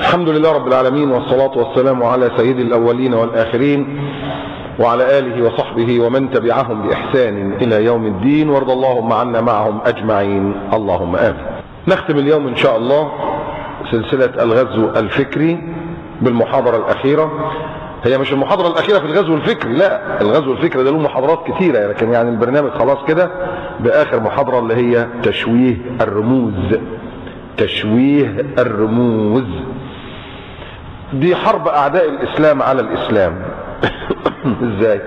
الحمد لله رب العالمين، والصلاة والسلام على سيد الأولين والآخرين وعلى آله وصحبه ومن تبعهم بإحسان إلى يوم الدين، وارض اللهم عنا معهم أجمعين، اللهم آمين. نختم اليوم إن شاء الله سلسلة الغزو الفكري بالمحاضرة الأخيرة. هي مش المحاضرة الأخيرة في الغزو الفكري، لا، الغزو الفكري ده له محاضرات كثيرة، لكن يعني البرنامج خلاص كده بآخر محاضرة اللي هي تشويه الرموز. تشويه الرموز دي حرب أعداء الإسلام على الإسلام. إزاي؟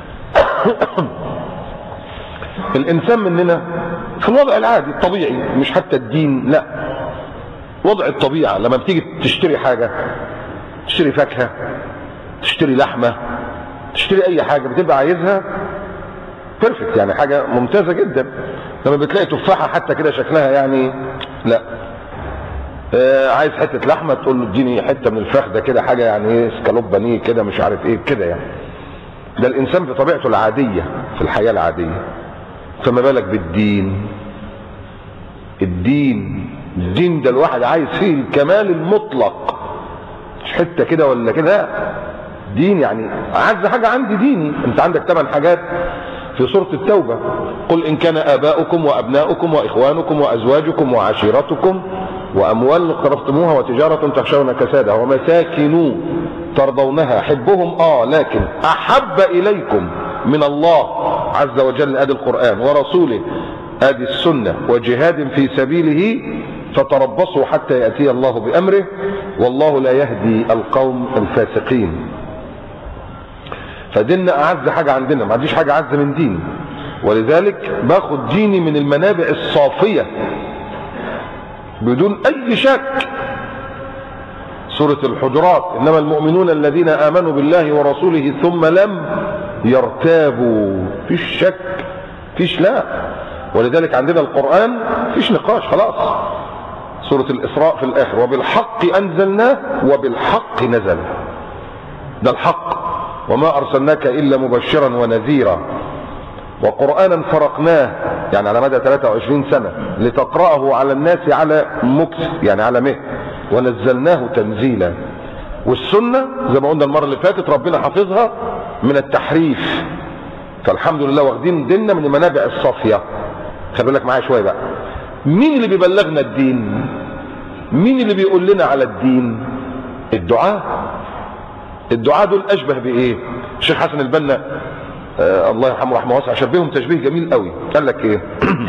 الإنسان مننا في الوضع العادي الطبيعي، مش حتى الدين، لا، وضع الطبيعة، لما بتيجي تشتري حاجة، تشتري فاكهة، تشتري لحمة، تشتري أي حاجة بتبقى عايزها بيرفكت، يعني حاجة ممتازة جدا. لما بتلاقي تفاحة حتى كده شكلها يعني لا، عايز حتة لحمة تقول له اديني حتة من الفخ ده كده، حاجة يعني ايه، اسكالوب بانيه كده، مش عارف ايه كده يعني. ده الإنسان بطبيعته العادية في الحياة العادية، فما بالك بالدين. الدين ده الواحد عايز فيه الكمال المطلق، مش حتة كده ولا كده، دين يعني أعز حاجة عندي ديني. انت عندك 8 حاجات في سورة التوبة: قل إن كان آباؤكم وأبناؤكم وإخوانكم وأزواجكم وعشيرتكم وأموال اقترفتموها وتجارة تخشون كسادها ومساكن ترضونها حبهم لكن أحب إليكم من الله عز وجل، آدي القرآن، ورسوله، آدي السنة، وجهاد في سبيله فتربصوا حتى يأتي الله بأمره والله لا يهدي القوم الفاسقين. فديننا أعز حاجة عندنا، ما عنديش حاجة أعز من ديني، ولذلك باخد ديني من المنابع الصافية بدون أي شك. سورة الحجرات: إنما المؤمنون الذين آمنوا بالله ورسوله ثم لم يرتابوا. فيش شك، فيش لا. ولذلك عندنا القرآن فيش نقاش، خلاص. سورة الإسراء في الآخر: وبالحق أنزلناه وبالحق نزل. ده الحق، وما أرسلناك إلا مبشرا ونذيرا وقرآنا فرقناه، يعني على مدى 23 سنة، لتقرأه على الناس على مكث، يعني على مهل، ونزلناه تنزيلا. والسنة زي ما قلنا المرة اللي فاتت ربنا حافظها من التحريف، فالحمد لله واخدين ديننا من المنابع الصافية. خلي بالك معايا شوية بقى، مين اللي بيبلغنا الدين؟ مين اللي بيقول لنا على الدين؟ الدعاء. الدعاء دول أشبه بإيه؟ الشيخ حسن البنا الله يرحمه رحمه واسعة شبههم تشبيه جميل قوي. قال لك ايه؟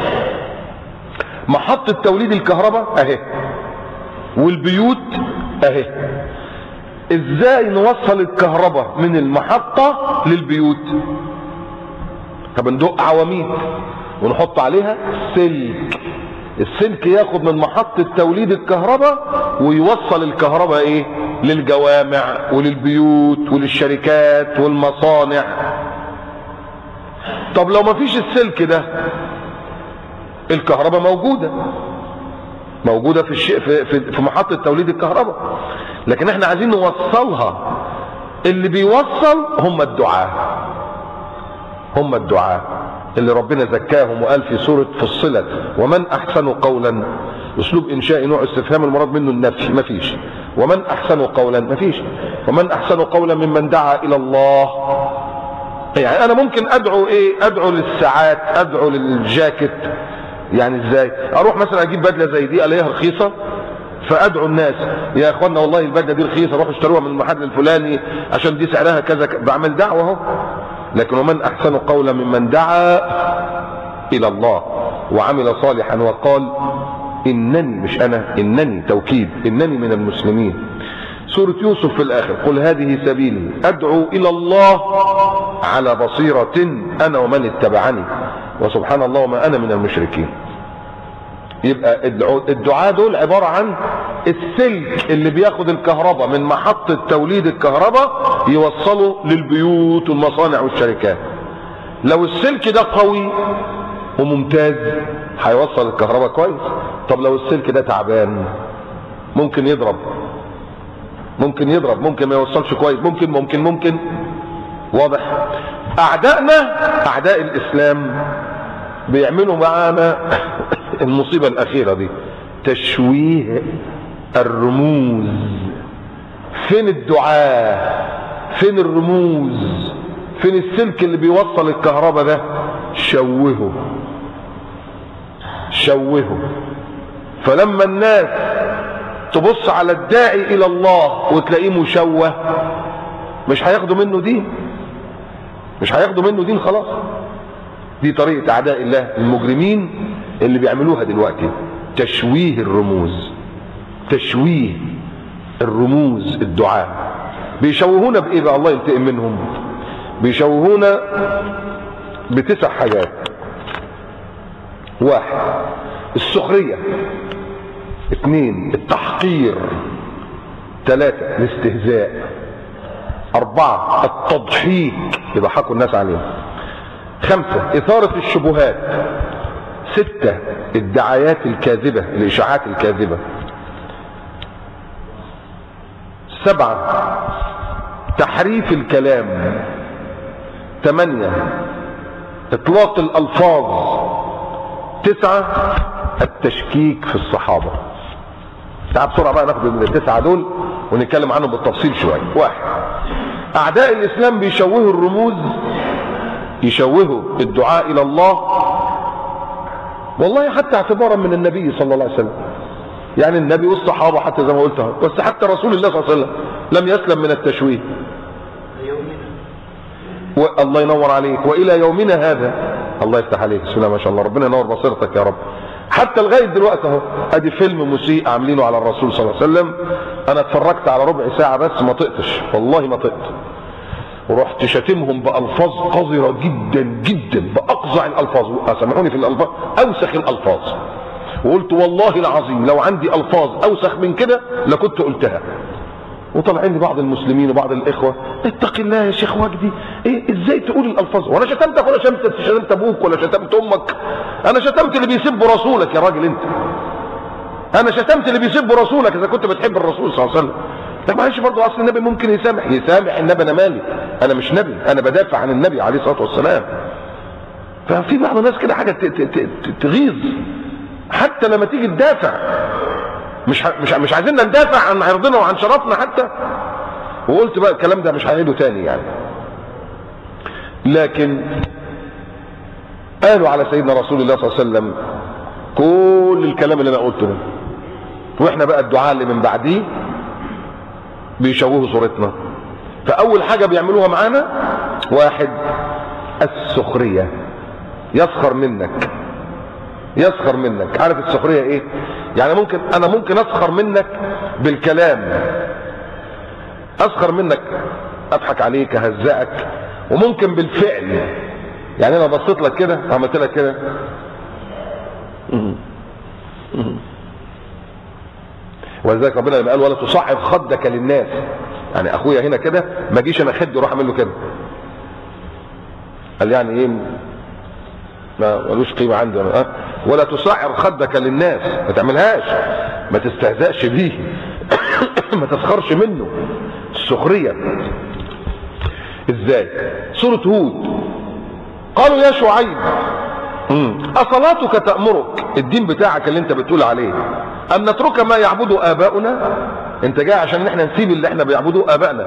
محطة توليد الكهرباء اهي، والبيوت اهي. ازاي نوصل الكهرباء من المحطة للبيوت؟ طب ندق عواميد ونحط عليها سلك، السلك ياخد من محطة توليد الكهرباء ويوصل الكهرباء ايه؟ للجوامع وللبيوت وللشركات والمصانع. طب لو ما فيش السلك ده، الكهرباء موجودة في محطة توليد الكهرباء، لكن احنا عايزين نوصلها. اللي بيوصل هم الدعاة اللي ربنا زكاهم وقال في سورة فصلت: ومن أحسن قولا. أسلوب إنشاء نوع استفهام المراد منه النفي، مفيش. ومن أحسن قولا، مفيش. ومن أحسن قولا ممن دعا إلى الله. يعني انا ممكن ادعو للساعات، ادعو للجاكيت. يعني ازاي؟ اروح مثلا اجيب بدله زي دي الاقيها رخيصه، فادعو الناس: يا اخوانا والله البدله دي رخيصه، روحوا اشتروها من المحل الفلاني عشان دي سعرها كذا. بعمل دعوه اهو. لكن ومن احسن قولا ممن دعا الى الله وعمل صالحا وقال انني، مش انا، انني توكيد، انني من المسلمين. سورة يوسف في الآخر: قل هذه سبيلي أدعو إلى الله على بصيرة أنا ومن اتبعني وسبحان الله وما أنا من المشركين. يبقى الدعاء دول عبارة عن السلك اللي بياخد الكهرباء من محطة توليد الكهرباء يوصله للبيوت والمصانع والشركات. لو السلك ده قوي وممتاز هيوصل الكهرباء كويس. طب لو السلك ده تعبان ممكن يضرب، ممكن ما يوصلش كويس، ممكن. واضح؟ اعدائنا، اعداء الاسلام، بيعملوا معانا المصيبة الاخيرة دي: تشويه الرموز. فين الدعاء؟ فين الرموز؟ فين السلك اللي بيوصل الكهرباء ده؟ شوهه. فلما الناس تبص على الداعي الى الله وتلاقيه مشوه، مش هياخدوا منه دين خلاص. دي طريقة اعداء الله المجرمين اللي بيعملوها دلوقتي، تشويه الرموز الدعاء. بيشوهونا بايه بقى؟ الله ينتقم منهم. بيشوهونا ب9 حاجات. 1 السخرية، 2 التحقير، 3 الاستهزاء، 4 التضحيك، يضحكوا الناس عليه، 5 إثارة الشبهات، 6 الدعايات الكاذبة، الإشاعات الكاذبة، 7 تحريف الكلام، 8 إطلاق الألفاظ، 9 التشكيك في الصحابة. تعال بسرعة بقى ناخد ال9 دول ونتكلم عنهم بالتفصيل شوية. 1 أعداء الإسلام بيشوهوا الرموز، يشوهوا الدعاء إلى الله، والله حتى اعتبارا من النبي صلى الله عليه وسلم. يعني النبي والصحابة حتى زي ما قلت، بس حتى رسول الله صلى الله عليه وسلم لم يسلم من التشويه. الله ينور عليك. وإلى يومنا هذا، الله يفتح عليك، بسم الله ما شاء الله، ربنا ينور بصيرتك يا رب. حتى لغايه دلوقتي اهو ادي فيلم مسيء عاملينه على الرسول صلى الله عليه وسلم، انا اتفرجت على ربع ساعه بس ما طقتش، والله ما طقت، ورحت شاتمهم بالفاظ قذره جدا جدا، باقذع الالفاظ، سامحوني في الالفاظ، اوسخ الالفاظ، وقلت والله العظيم لو عندي الفاظ اوسخ من كده لكنت قلتها. وطلعين لي بعض المسلمين وبعض الاخوه، اتق الله يا شيخ وجدي، ايه ازاي تقول الالفاظ؟ وانا شتمتك ولا شتمت ابوك ولا شتمت امك؟ انا شتمت اللي بيسب رسولك يا راجل انت. انا شتمت اللي بيسب رسولك اذا كنت بتحب الرسول صلى الله عليه وسلم. طب معلش برضه، اصل النبي ممكن يسامح النبي، انا مالي؟ انا مش نبي، انا بدافع عن النبي عليه الصلاه والسلام. ففي بعض الناس كده حاجه تغيظ، حتى لما تيجي تدافع مش عايزيننا ندافع عن عرضنا وعن شرفنا حتى. وقلت بقى الكلام ده مش هنعيده تاني يعني. لكن قالوا على سيدنا رسول الله صلى الله عليه وسلم كل الكلام اللي انا قلته ده، واحنا بقى الدعاء اللي من بعديه بيشوهوا صورتنا. فاول حاجه بيعملوها معانا 1 السخريه، يسخر منك. عارف السخريه ايه؟ يعني انا ممكن اسخر منك بالكلام، اسخر منك، اضحك عليك، اهزئك، وممكن بالفعل. يعني انا بصيت لك كده، عملت لك كده، ولذلك ربنا لما قال ولا تصعر خدك للناس، يعني اخويا هنا كده ما اجيش انا خدي اروح اعمل له كده، قال يعني ايه؟ ملوش قيمه عندي. ولا تصعر خدك للناس، ما تعملهاش، ما تستهزأش بيه ما تسخرش منه. السخريه ازاي؟ سوره هود قالوا يا شعيب اصلاتك تأمرك، الدين بتاعك اللي انت بتقول عليه، ان نترك ما يعبد اباؤنا، انت جاي عشان احنا نسيب اللي احنا بيعبدوه ابائنا،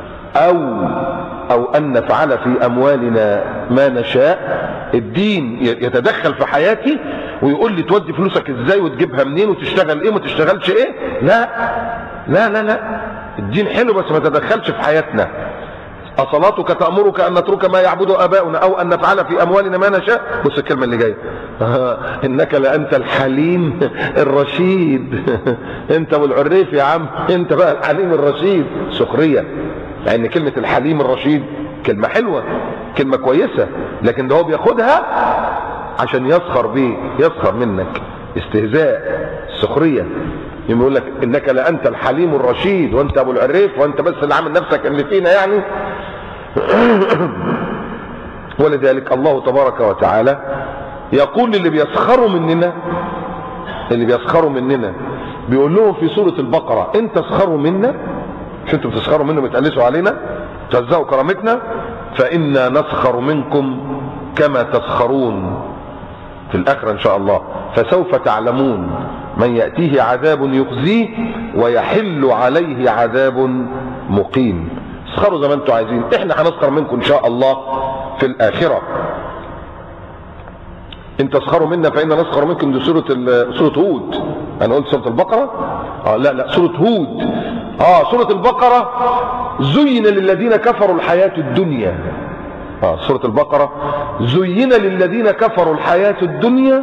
او ان نفعل في اموالنا ما نشاء. الدين يتدخل في حياتي ويقول لي تودي فلوسك ازاي وتجيبها منين وتشتغل ايه وما تشتغلش ايه. لا لا لا لا، الدين حلو بس ما تدخلش في حياتنا. أصلاتك تأمرك أن نترك ما يعبد آباؤنا أو أن نفعل في أموالنا ما نشاء. بص الكلمة اللي جاية إنك لأنت الحليم الرشيد أنت والعريف يا عم، أنت بقى الحليم الرشيد. سخرية، لأن كلمة الحليم الرشيد كلمة حلوة، كلمة كويسة، لكن ده هو بياخدها عشان يسخر بيه، يسخر منك. استهزاء، سخرية. يقول لك انك لانت الحليم الرشيد وانت ابو العريف وانت بس اللي عامل نفسك اللي فينا يعني. ولذلك الله تبارك وتعالى يقول للي بيسخروا مننا، بيقول لهم في سورة البقرة ان تسخروا منا، مش انتوا بتسخروا منا وبتقلسوا علينا تهزقوا كرامتنا، فإنا نسخر منكم كما تسخرون في الآخرة إن شاء الله، فسوف تعلمون من يأتيه عذاب يخزيه ويحل عليه عذاب مقيم. اسخروا زي ما انتم عايزين، احنا هنسخر منكم ان شاء الله في الاخره. ان تسخروا منا فإنا نسخر منكم. دي سورة هود. انا قلت سورة البقرة؟ لا سورة هود. سورة البقرة زين للذين كفروا الحياة الدنيا. سورة البقرة زين للذين كفروا الحياة الدنيا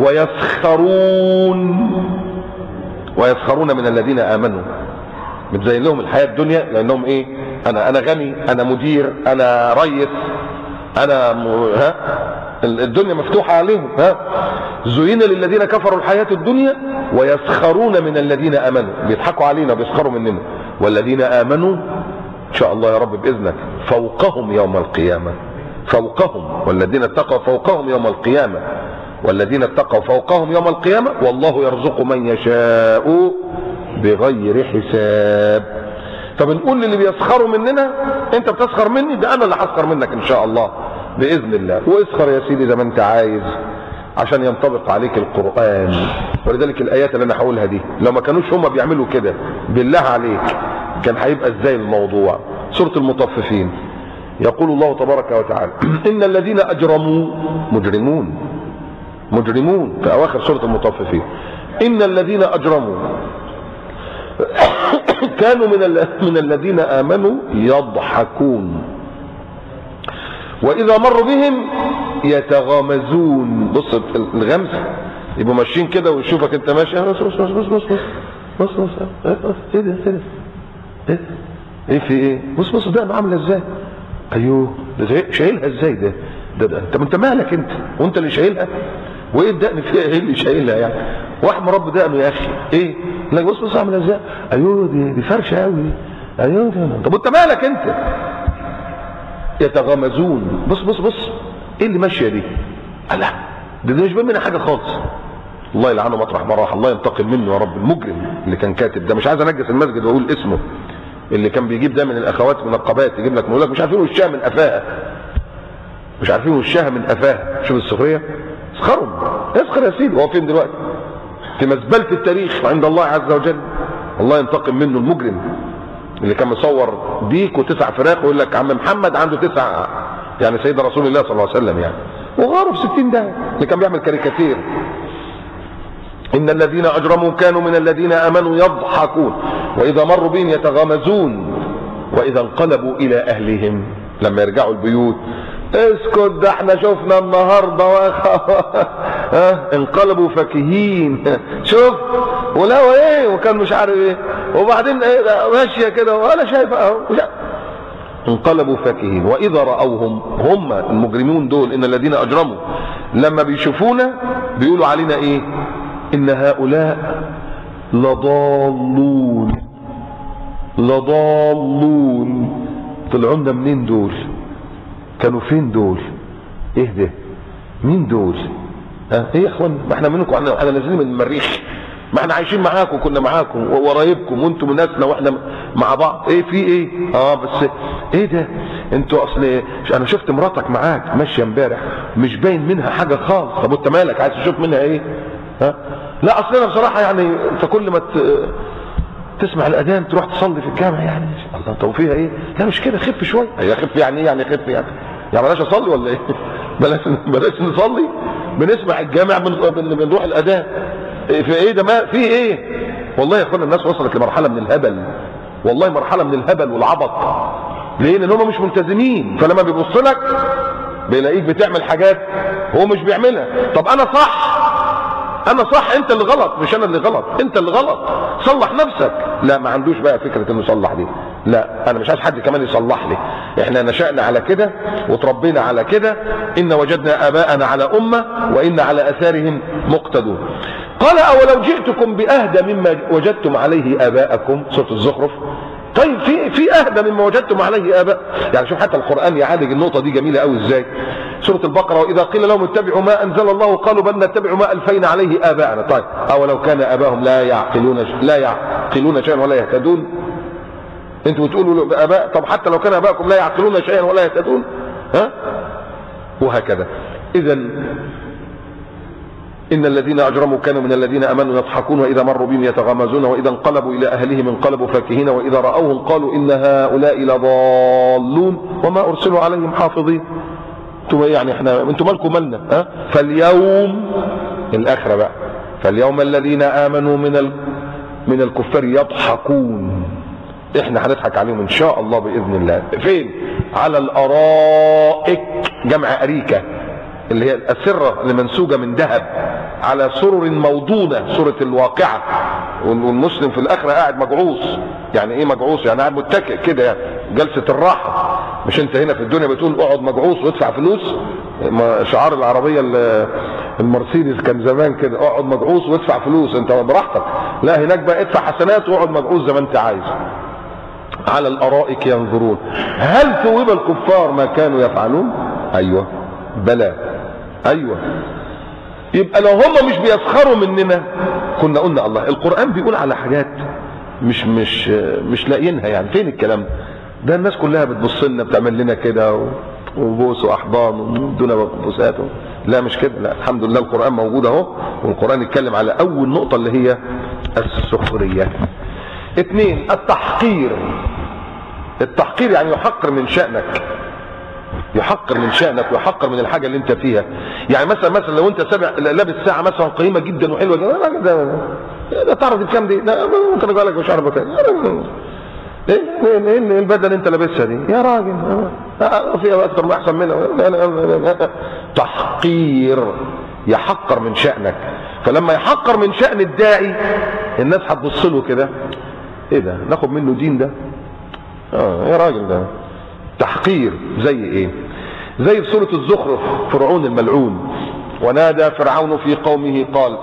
ويسخرون من الذين آمنوا. بتزين لهم الحياة الدنيا لأنهم ايه؟ انا غني، انا مدير، انا ريس، انا الدنيا مفتوحة عليهم. زين للذين كفروا الحياة الدنيا ويسخرون من الذين آمنوا. بيضحكوا علينا بيسخروا مننا. والذين آمنوا إن شاء الله يا رب بإذنك فوقهم يوم القيامة. فوقهم. والذين اتقوا فوقهم يوم القيامة. والذين اتقوا فوقهم يوم القيامة. والله يرزق من يشاء بغير حساب. فبنقول للي بيسخروا مننا انت بتسخر مني، ده انا اللي هسخر منك ان شاء الله باذن الله. واسخر يا سيدي زي ما انت عايز عشان ينطبق عليك القرآن. ولذلك الايات اللي انا هقولها دي لو ما كانوش هم بيعملوا كده بالله عليك كان هيبقى ازاي الموضوع؟ سورة المطففين يقول الله تبارك وتعالى ان الذين اجرموا مجرمون في اواخر سورة المطففين. ان الذين اجرموا كانوا من الذين آمنوا يضحكون وإذا مروا بهم يتغامزون. بص الغمز، يبقوا ماشيين كده ويشوفك انت ماشي بص بص بص بص بص بص ايه ده ايه في ايه؟ بص ده عامله ازاي؟ ايوه ده شايلها ازاي ده انت مالك انت وانت اللي شايلها؟ وايه الدقن فيها؟ ايه اللي شايلها يعني؟ واحد مربي دقنه يا اخي ايه؟ لا بص عامله ازاي؟ ايوه دي فرشه قوي. ايوه طب وانت مالك انت؟ يتغامزون. بص ايه اللي ماشيه دي؟ لا ده مش باين منها حاجه خالص. الله يلعنه مطرح ما راح، الله ينتقم منه يا رب. المجرم اللي كان كاتب ده، مش عايز انجس المسجد واقول اسمه، اللي كان بيجيب ده من الاخوات منقبات يجيب لك يقول لك مش عارفين وشها من قفاها، مش عارفين وشها من قفاها. شوف السخريه. اسخروا. اسخر يا سيدي. هو فين دلوقتي؟ في مزبله التاريخ عند الله عز وجل. الله ينتقم منه المجرم اللي كان مصور ديك و9 فراخ ويقول لك عم محمد عنده 9 يعني سيد رسول الله صلى الله عليه وسلم يعني، وغاره في 60 ده اللي كان بيعمل كاريكاتير. ان الذين اجرموا كانوا من الذين امنوا يضحكون واذا مروا بهم يتغامزون واذا انقلبوا الى اهلهم لما يرجعوا البيوت اسكت ده احنا شفنا النهارده انقلبوا فكهين. شوف ولا ايه وكان مش عارف ايه وبعدين ايه ماشيه كده ولا شايف اهو. انقلبوا فكهين واذا راوهم هم المجرمون دول ان الذين اجرموا لما بيشوفونا بيقولوا علينا ايه؟ ان هؤلاء لضالون. طلعوا لنا منين دول؟ كانوا فين دول؟ ايه ده؟ مين دول؟ ايه يا اخوان؟ ما احنا منكم، احنا نازلين من المريخ، ما احنا عايشين معاكم كنا معاكم وقرايبكم وانتم ناسنا واحنا مع بعض. ايه في ايه؟ بس ايه ده؟ انتوا اصل انا شفت مراتك معاك ماشيه امبارح مش باين منها حاجه خالص. طب وانت مالك؟ عايز تشوف منها ايه؟ لا اصل انا بصراحه يعني انت كل ما تسمع الاذان تروح تصلي في الجامع يعني. الله طب فيها ايه؟ لا مش كده، خف شويه. هي خف يعني ايه؟ يعني خف يعني بلاش اصلي ولا ايه؟ بلاش نصلي، بنسمع الجامع بنروح الاذان. في ايه ده؟ ما في ايه؟ والله يا اخوانا الناس وصلت لمرحله من الهبل، والله مرحله من الهبل والعبط. ليه؟ لان هم مش ملتزمين، فلما بيبص لك بيلاقيك بتعمل حاجات هو مش بيعملها. طب انا صح انت اللي غلط مش انا اللي غلط، انت اللي غلط، صلح نفسك. لا ما عندوش بقى فكره انه يصلح دي. لا انا مش عايز حد كمان يصلح لي، احنا نشأنا على كده وتربينا على كده. ان وجدنا اباءنا على امه وان على اثارهم مقتدون. قال اولو جئتكم باهدى مما وجدتم عليه اباءكم. سوره الزخرف. طيب في اهدى مما وجدتم عليه اباء يعني. شوف حتى القران يعالج النقطه دي جميله قوي ازاي. سوره البقره واذا قيل لهم اتبعوا ما انزل الله قالوا بل نتبع ما الفينا عليه اباءنا. طيب اولو كان اباهم لا يعقلون شيئا ولا يهتدون. انتوا بتقولوا اباء، طب حتى لو كان اباءكم لا يعقلون شيئا ولا يهتدون وهكذا. اذا إن الذين أجرموا كانوا من الذين آمنوا يضحكون وإذا مروا بهم يتغامزون وإذا انقلبوا إلى أهلهم انقلبوا فاكهين وإذا رأوهم قالوا إن هؤلاء لضالون وما أرسلوا عليهم حافظين. انتم يعني انتم مالكم مالنا؟ فاليوم الآخرة بقى، فاليوم الذين آمنوا من الكفار يضحكون، احنا هنضحك عليهم ان شاء الله باذن الله. فين؟ على الارائك، جمع اريكه اللي هي الاسره اللي منسوجه من ذهب، على سرر موضونه، سوره الواقعه. والمسلم في الاخره قاعد مجعوص. يعني ايه مجعوص؟ يعني قاعد متكئ كده، يعني جلسه الراحه. مش انت هنا في الدنيا بتقول اقعد مجعوص وادفع فلوس؟ شعار العربيه المرسيدس كان زمان كده، اقعد مجعوص وادفع فلوس، انت براحتك. لا، هناك بقى ادفع حسنات واقعد مجعوص زي ما انت عايز. على الارائك ينظرون هل ثوب الكفار ما كانوا يفعلون؟ ايوه، بلى، ايوه. يبقى لو هم مش بيسخروا مننا كنا قلنا الله. القرآن بيقول على حاجات مش لاقيينها. يعني فين الكلام ده؟ الناس كلها بتبص لنا، بتعمل لنا كده وبوس واحضان ودون بوسات. لا مش كده، لا، الحمد لله القرآن موجود اهو. والقرآن يتكلم على اول نقطة اللي هي السخرية. 2 التحقير. التحقير يعني يحقر من شأنك، يحقر من شأنك ويحقر من الحاجة اللي انت فيها. يعني مثلا لو انت لابس ساعة مثلا قيمة جدا وحلوة جدا، ده تعرف بكام دي؟ ده ممكن اقول لك مش عارف بكام. ايه البدله انت لابسها دي يا راجل؟ فيها اكتر ما احسن منها. تحقير، يحقر من شأنك. فلما يحقر من شأن الداعي الناس هتبص له كده، ايه ده؟ ناخد منه دين ده؟ يا راجل ده تحقير. زي ايه؟ زي في سورة الزخرف، فرعون الملعون. ونادى فرعون في قومه قال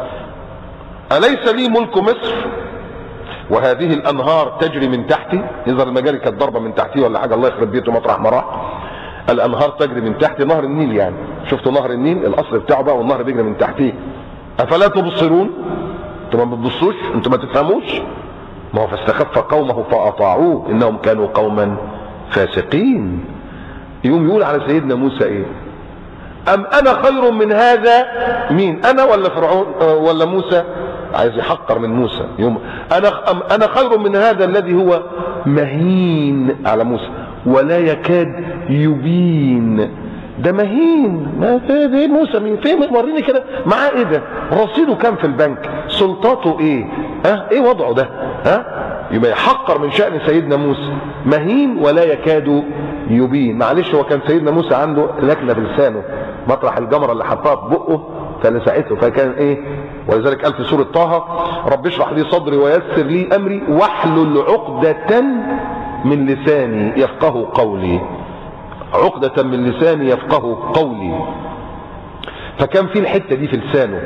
أليس لي ملك مصر وهذه الأنهار تجري من تحتي؟ يظهر المجاري كانت ضربة من تحتي ولا حاجة، الله يخرب بيته مطرح ما راح. الأنهار تجري من تحتي، نهر النيل يعني. شفتوا نهر النيل الأصل بتاعه بقى، والنهر بيجري من تحتيه. أفلا تبصرون؟ انتوا ما بتبصوش؟ انتوا ما تفهموش؟ ما هو فاستخف قومه فأطاعوه إنهم كانوا قوما فاسقين. يقوم يقول على سيدنا موسى ايه؟ أم أنا خير من هذا؟ مين؟ أنا ولا فرعون ولا موسى؟ عايز يحقر من موسى. يوم أنا خير من هذا الذي هو مهين على موسى ولا يكاد يبين. ده مهين. ما في موسى مين؟ فين؟ وريني كده معاه ايه ده؟ رصيده كام في البنك؟ سلطاته ايه؟ ايه وضعه ده؟ يبقى يحقر من شأن سيدنا موسى، مهين ولا يكاد يبين. معلش، هو كان سيدنا موسى عنده لكنه بلسانه، مطرح الجمره اللي حطها في بقه فلسعته، فكان ايه؟ ولذلك قال في سوره طه رب اشرح لي صدري ويسر لي امري واحلل عقدة من لساني يفقه قولي. عقدة من لساني يفقه قولي. فكان في الحته دي في لسانه.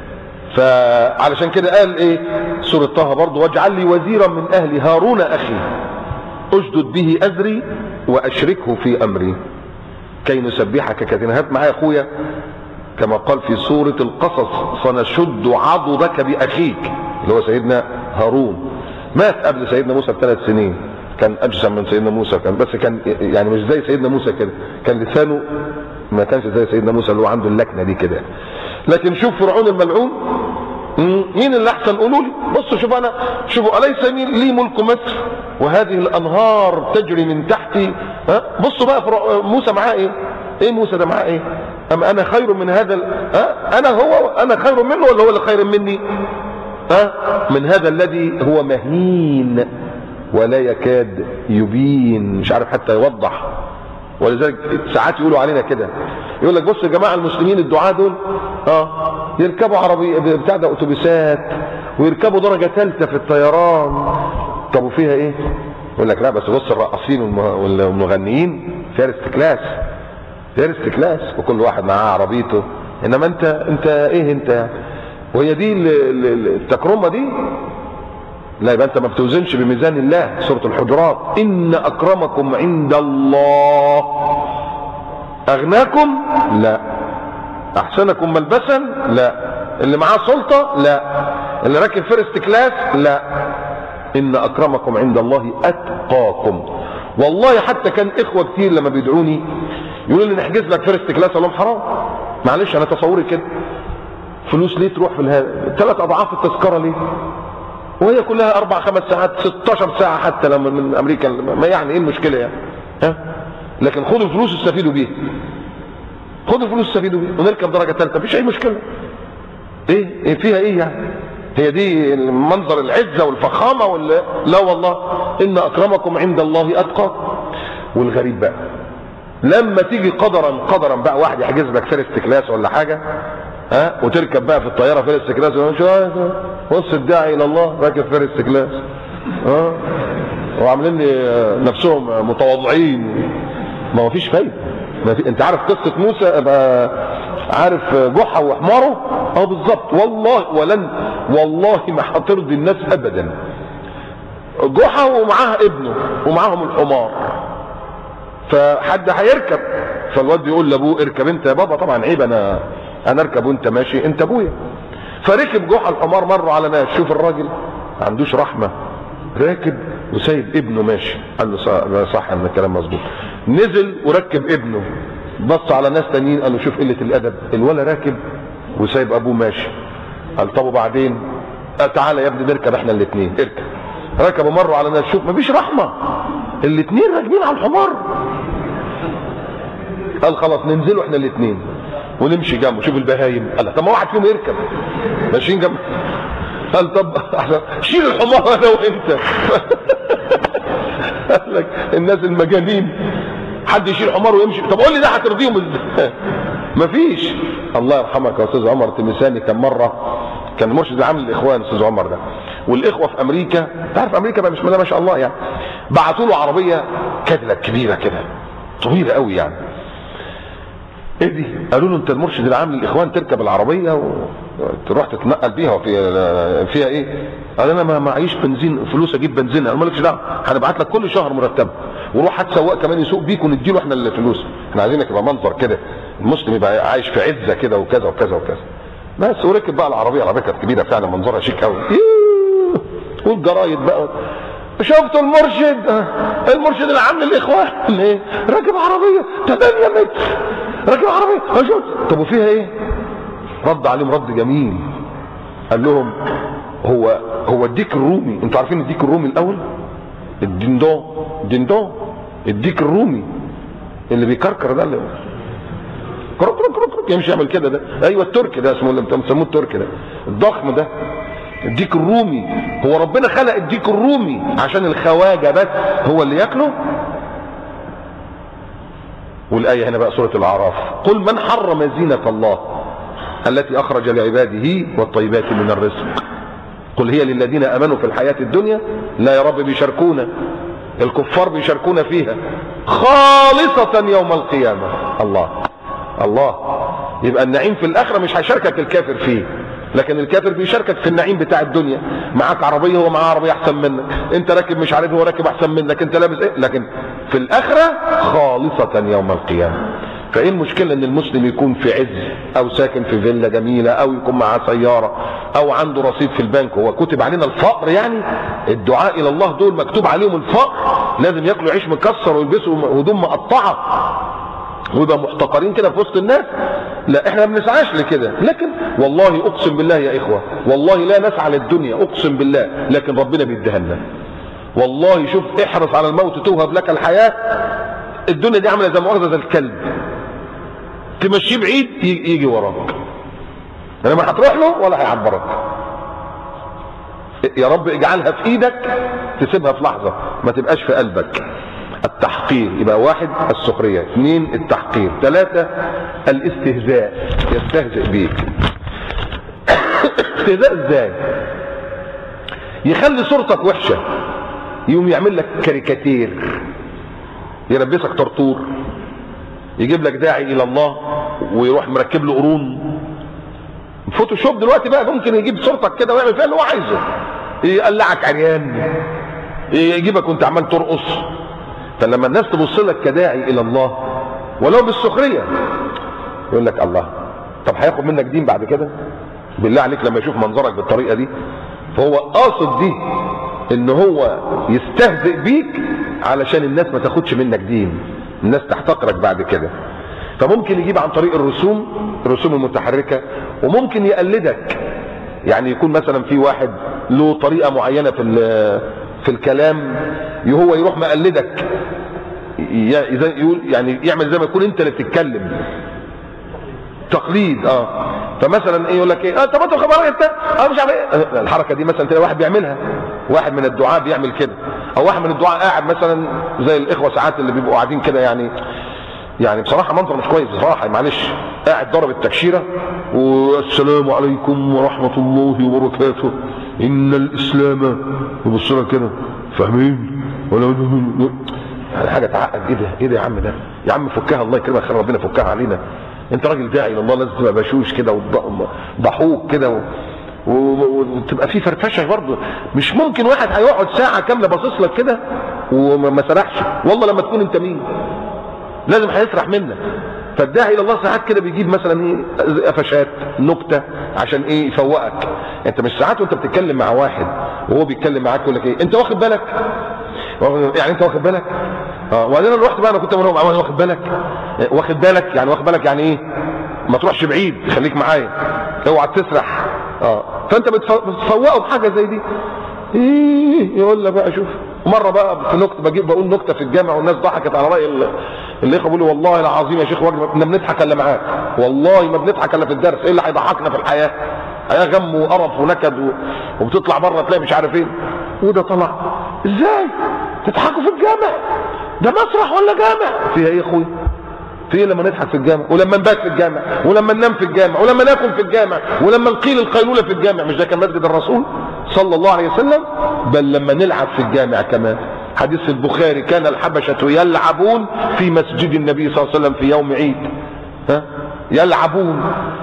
فعلشان كده قال ايه سورة طه برضو واجعل لي وزيرا من اهلي هارون اخي اشدد به ازري واشركه في امري كي نسبحك كثيرا. هات معايا اخويا كما قال في سورة القصص سنشد عضدك باخيك اللي هو سيدنا هارون. مات قبل سيدنا موسى ب3 سنين، كان اجسم من سيدنا موسى، بس كان يعني مش زي سيدنا موسى كده، كان لسانه ما كانش زي سيدنا موسى اللي هو عنده اللكنه دي كده. لكن شوف فرعون الملعون، مين اللي احسن؟ قولوا لي. بصوا شوفوا اليس لي ملك مصر وهذه الانهار تجري من تحتي؟ بصوا بقى موسى معاه ايه؟ ايه موسى ده معاه ايه؟ ام انا خير من هذا انا خير منه ولا هو اللي خير مني؟ من هذا الذي هو مهين ولا يكاد يبين، مش عارف حتى يوضح. ولذلك ساعات يقولوا علينا كده، يقول لك بص يا جماعه المسلمين الدعاة دول يركبوا عربيه بتاع ده اتوبيسات ويركبوا درجه ثالثه في الطيران. طب وفيها ايه؟ يقول لك لا بس بص الرقاصين والمغنيين فيرست كلاس وكل واحد معاه عربيته. انما انت ايه انت؟ وهي دي التكرمه دي؟ لا، يبقى انت ما بتوزنش بميزان الله. سورة الحجرات ان اكرمكم عند الله اغناكم؟ لا. احسنكم ملبسا؟ لا. اللي معاه سلطة؟ لا. اللي راكب فيرست كلاس؟ لا. ان اكرمكم عند الله اتقاكم. والله حتى كان اخوة كتير لما بيدعوني يقولوا لي نحجز لك فيرست كلاس، اقول لهم حرام، معلش انا تصوري كده. فلوس ليه تروح في 3 اضعاف التذكره ليه؟ وهي كلها 4 5 ساعات 16 ساعه حتى لما من امريكا، ما يعني ايه المشكله يعني؟ ها؟ لكن خدوا الفلوس استفيدوا بيها. خدوا الفلوس استفيدوا بيها ونركب درجه ثالثه مفيش اي مشكله. ايه فيها ايه يعني؟ هي دي منظر العزه والفخامه ولا لا؟ والله ان اكرمكم عند الله اتقاكم. والغريب بقى لما تيجي قدرا بقى واحد يحجز لك فيرست كلاس ولا حاجه، ها، وتركب بقى في الطياره فيرست كلاس، بص الداعي الى الله راكب فيرست كلاس، وعاملين نفسهم متواضعين. ما فيش فايده. انت عارف قصه موسى؟ ابقى عارف جحا وحماره؟ بالظبط. والله ما هترضي الناس ابدا. جحا ومعاها ابنه ومعاهم الحمار، فحد هيركب، فالواد يقول لابوه اركب انت يا بابا. طبعا عيب انا اركب وانت ماشي، انت ابويا. فركب جحا الحمار، مروا على ناس، شوف الراجل ما عندوش رحمه، راكب وسايب ابنه ماشي. قال له صح ان الكلام مظبوط. نزل وركب ابنه، بص على ناس تانيين، قال له شوف قله الادب، الولا راكب وسايب ابوه ماشي. قال طب وبعدين؟ تعالى يا ابني نركب احنا الاثنين. اركب. ركبوا، مروا على ناس، شوف مفيش رحمه، الاثنين راكبين على الحمار. قال خلاص ننزلوا احنا الاثنين ونمشي جنبه. شوف البهايم. قال طب ما واحد فيهم يركب، ماشيين جنبه. قال طب شيل الحمار انا وانت. قال لك الناس المجانين حد يشيل حمار ويمشي؟ طب قول لي ده هترضيهم ازاي؟ مفيش. الله يرحمك يا استاذ عمر تمساني، كان مره كان مرشد عام للاخوان استاذ عمر ده، والاخوه في امريكا، تعرف امريكا بقى بسم الله ما شاء الله يعني، بعتوا له عربيه كادلك كبيره كده طويله قوي يعني. ايه دي؟ قالوا له انت المرشد العام للاخوان تركب العربيه وتروح تتنقل بيها فيها ايه؟ قال انا ما معيش بنزين، فلوس اجيب بنزين. قال مالكش دعوه، هنبعت لك كل شهر مرتب، وروح هات سواق كمان يسوق بيك ونديله احنا الفلوس، احنا عايزينك يبقى منظر كده المسلم يبقى عايش في عزه كده وكذا وكذا وكذا. بس وركب بقى العربيه كانت كبيره فعلا، منظرها شيك قوي. والجرايد بقى شفتوا المرشد العام للاخوان ايه؟ راكب عربيه 8 متر، راكب عربيه. طب وفيها ايه؟ رد عليهم رد جميل، قال لهم هو الديك الرومي، انتوا عارفين الديك الرومي الاول؟ الدندون الديك الرومي اللي بيكركر ده، اللي يمشي يعمل كده ده، ايوه التركي ده اسمه، اللي بتسموه التركي ده الضخم ده، الديك الرومي. هو ربنا خلق الديك الرومي عشان الخواجه بس هو اللي ياكله؟ والايه هنا بقى سوره الاعراف، قل من حرم زينة الله التي اخرج لعباده والطيبات من الرزق قل هي للذين امنوا في الحياه الدنيا. لا يا رب بيشاركونا، الكفار بيشاركونا فيها، خالصه يوم القيامه. الله يبقى النعيم في الاخره مش هيشاركك الكافر فيه، لكن الكافر بيشاركك في النعيم بتاع الدنيا. معاك عربيه هو معاه عربيه احسن منك، انت راكب مش عارف هو راكب احسن منك، انت لابس ايه، لكن في الاخره خالصه يوم القيامه. فايه المشكله ان المسلم يكون في عز، او ساكن في فيلا جميله، او يكون معاه سياره، او عنده رصيد في البنك؟ هو كتب علينا الفقر يعني؟ الدعاء الى الله دول مكتوب عليهم الفقر، لازم ياكلوا عيش مكسر ويلبسوا هدوم مقطعه ويبقى محتقرين كده في وسط الناس؟ لا، احنا ما بنسعاش لكده. لكن والله اقسم بالله يا اخوه، والله لا نسعى للدنيا اقسم بالله، لكن ربنا بيديها لنا. والله شوف، احرص على الموت توهب لك الحياه. الدنيا دي عامله زي مؤاخذه زي الكلب، تمشيه بعيد يجي وراك، انما هتروح له ولا هيعبرك. يا رب اجعلها في ايدك تسيبها في لحظه، ما تبقاش في قلبك. التحقير، يبقى 1 السخريه، 2 التحقير، 3 الاستهزاء، يستهزئ بيك. استهزاء ازاي؟ يخلي صورتك وحشه، يقوم يعمل لك كاريكاتير، يلبسك طرطور، يجيب لك داعي الى الله ويروح مركب له قرون فوتوشوب. دلوقتي بقى ممكن يجيب صورتك كده ويعمل فيها اللي هو عايزه، يقلعك عريان، يجيبك وانت عمال ترقص. فلما الناس تبص لك كداعي الى الله ولو بالسخريه، يقول لك الله، طب هياخد منك دين بعد كده؟ بالله عليك لما يشوف منظرك بالطريقه دي. فهو قاصد دي ان هو يستهزئ بيك علشان الناس ما تاخدش منك دين، الناس تحتقرك بعد كده. فممكن يجيب عن طريق الرسوم المتحركه، وممكن يقلدك. يعني يكون مثلا في واحد له طريقه معينه في الكلام، هو يروح مقلدك، يقول يعني يعمل زي ما يكون انت اللي بتتكلم، تقليد. فمثلا ايه يقول لك ايه، طب انت خبرك انت مش عارف ايه. الحركه دي مثلا تلاقي واحد بيعملها، واحد من الدعاة بيعمل كده، او واحد من الدعاة قاعد مثلا زي الاخوه ساعات اللي بيبقوا قاعدين كده، يعني بصراحه منظر مش كويس بصراحه، معلش، قاعد ضرب التكشيره والسلام عليكم ورحمه الله وبركاته ان الاسلام، وبص لك كده، فاهمين ولا يعني حاجه تعقد. ايه ده يا عم؟ ده يا عم فكها، الله يكرمك، خير ربنا فكها علينا. انت راجل داعي الى الله، لازم تبقى بشوش كده وضحوك كده وتبقى في فرفشه برضه. مش ممكن واحد هيقعد ساعه كامله باصص لك كده وما سرحش، والله لما تكون انت مين لازم هيسرح منك. فالداعي الى الله ساعات كده بيجيب مثلا ايه قفشات نكته عشان ايه يفوقك. انت مش ساعات وانت بتتكلم مع واحد وهو بيتكلم معاك يقول لك ايه، انت واخد بالك؟ يعني انت واخد بالك؟ وبعدين انا رحت بقى، انا كنت منهم واخد بالك؟ واخد بالك يعني، واخد بالك يعني ايه؟ ما تروحش بعيد، خليك معايا، اوعى تسرح. فانت بتفوقه بحاجه زي دي. يقول لك بقى شوف. مره بقى في نكته بقول نكته في الجامع والناس ضحكت على راي الاخوه، بيقولوا والله العظيم يا شيخ احنا بنضحك الا معاك، والله ما بنضحك الا في الدرس، ايه اللي هيضحكنا في الحياه؟ حياه غم وقرف ونكد وبتطلع بره تلاقي مش عارف ايه. وده طلع ازاي تضحكوا في الجامع؟ ده مسرح ولا جامع؟ فيها ايه يا اخوي؟ في ايه لما نضحك في الجامع، ولما نبات في الجامع، ولما ننام في الجامع، ولما ناكل في الجامع، ولما نقيل القيلوله في الجامع؟ مش ده كان مسجد الرسول صلى الله عليه وسلم؟ بل لما نلعب في الجامع كمان. حديث في البخاري، كان الحبشة يلعبون في مسجد النبي صلى الله عليه وسلم في يوم عيد. يلعبون.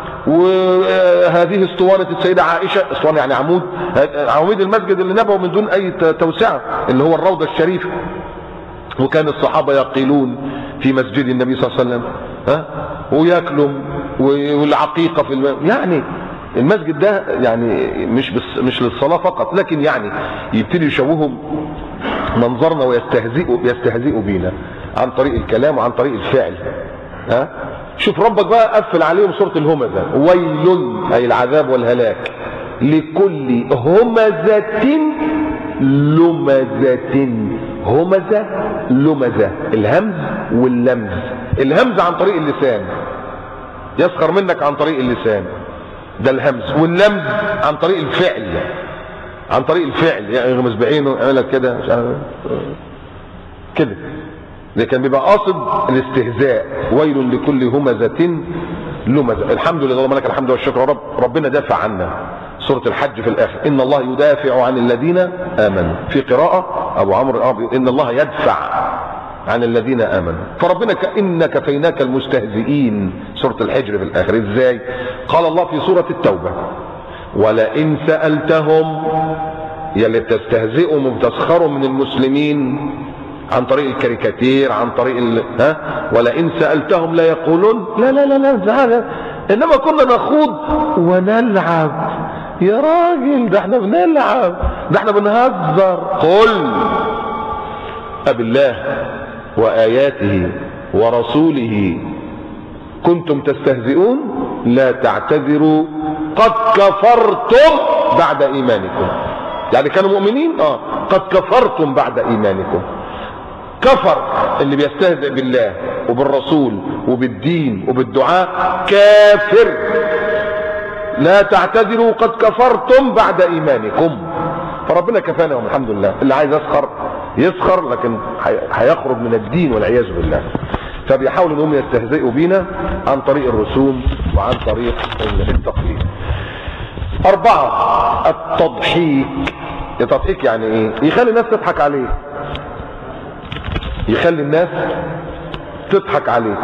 وهذه اسطوانة السيدة عائشة، اسطوانة يعني عمود المسجد اللي نبعه من دون اي توسعة، اللي هو الروضة الشريفة. وكان الصحابة يقيلون في مسجد النبي صلى الله عليه وسلم، وياكلوا، والعقيقة في يعني المسجد ده يعني مش للصلاة فقط، لكن يعني يبتدي يشوههم منظرنا ويستهزئوا بينا عن طريق الكلام وعن طريق الفعل. شوف ربك بقى قفل عليهم سورة الهمزة، ويل أي العذاب والهلاك لكل همزة لمزة. همزة لمزة، الهمز واللمز. الهمز عن طريق اللسان، يسخر منك عن طريق اللسان، ده الهمز. واللمز عن طريق الفعل، عن طريق الفعل، يعني يغمز بعينه، يعمل لك كده مش عارف كده. ده كان بيبقى قاصد الاستهزاء. ويل لكل همزة لمزة. الحمد لله، اللهم لك الحمد والشكر يا رب، ربنا دافع عنا. سورة الحج في الآخر، إن الله يدافع عن الذين آمنوا. في قراءة أبو عمرو إن الله يدفع عن الذين آمنوا. فربنا إن كفيناك المستهزئين. سورة الحجر في الآخر. إزاي؟ قال الله في سورة التوبة، ولئن سألتهم، يلي بتستهزئوا وبتسخروا من المسلمين عن طريق الكاريكاتير، عن طريق ولئن سألتهم لا يقولون لا لا لا لا، إنما كنا نخوض ونلعب. يا راجل ده احنا بنلعب، ده احنا بنهزر. قل أبالله وآياته ورسوله كنتم تستهزئون لا تعتذروا قد كفرتم بعد إيمانكم. يعني كانوا مؤمنين قد كفرتم بعد إيمانكم. كفر اللي بيستهزئ بالله وبالرسول وبالدين وبالدعاء كافر. لا تعتذروا قد كفرتم بعد إيمانكم. فربنا كفانا والحمد لله. اللي عايز يسخر لكن هيخرج من الدين والعياذ بالله. فبيحاولوا انهم يستهزئوا بينا عن طريق الرسوم وعن طريق التقليد. 4 التضحيك. التضحيك يعني ايه؟ يخلي الناس تضحك عليك، يخلي الناس تضحك عليك.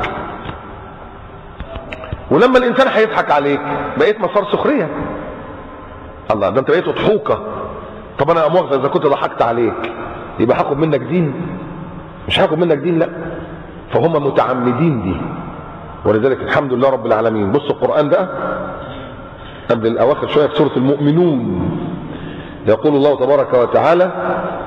ولما الانسان هيضحك عليك بقيت مسار سخريه. الله، ده انت بقيت اضحوكه. طب انا مؤاخذه اذا كنت ضحكت عليك يبقى هاخد منك دين؟ مش هاخد منك دين، لا. فهم متعمدين دي. ولذلك الحمد لله رب العالمين. بص القرآن بقى قبل الاواخر شويه في سوره المؤمنون، يقول الله تبارك وتعالى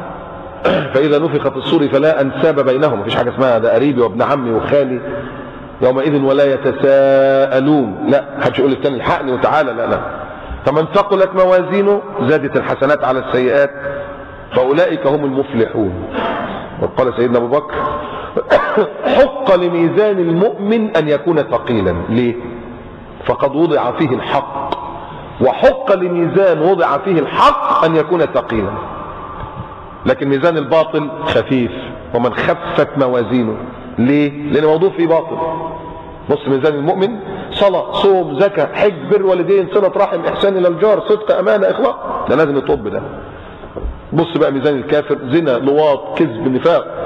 فاذا نفخ في الصور فلا انساب بينهم. مفيش حاجه اسمها ده قريبي وابن عمي وخالي يومئذ ولا يتساءلون، لا حدش يقول للتاني الحقني وتعالى، لا لا. فمن ثقلت موازينه زادت الحسنات على السيئات فاولئك هم المفلحون. وقال سيدنا ابو بكر حق لميزان المؤمن ان يكون ثقيلا، ليه؟ فقد وضع فيه الحق، وحق لميزان وضع فيه الحق ان يكون ثقيلا. لكن ميزان الباطل خفيف. ومن خفت موازينه، ليه؟ لان موضوع فيه باطل. بص ميزان المؤمن صلاة، صوم، زكاة، حج، بر والدين، صلة رحم، احسان الى الجار، صدق، امانة، اخلاق، ده لازم يطب ده. بص بقى ميزان الكافر زنا، لواط، كذب، نفاق،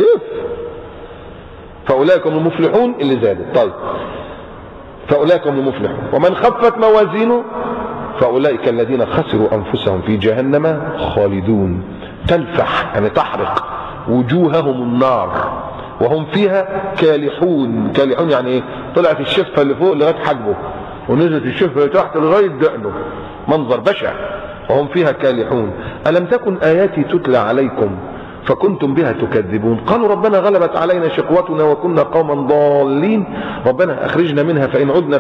فاولئك هم المفلحون اللي زادت. طيب فاولئك هم المفلحون. ومن خفت موازينه فاولئك الذين خسروا انفسهم في جهنم خالدون، تلفح يعني تحرق وجوههم النار وهم فيها كالحون. كالحون يعني ايه؟ طلعت الشفه اللي فوق لغايه حاجبه ونزلت الشفه اللي تحت لغايه دقنه، منظر بشع. وهم فيها كالحون. الم تكن اياتي تتلى عليكم فكنتم بها تكذبون، قالوا ربنا غلبت علينا شقوتنا وكنا قوما ضالين ربنا اخرجنا منها فان عدنا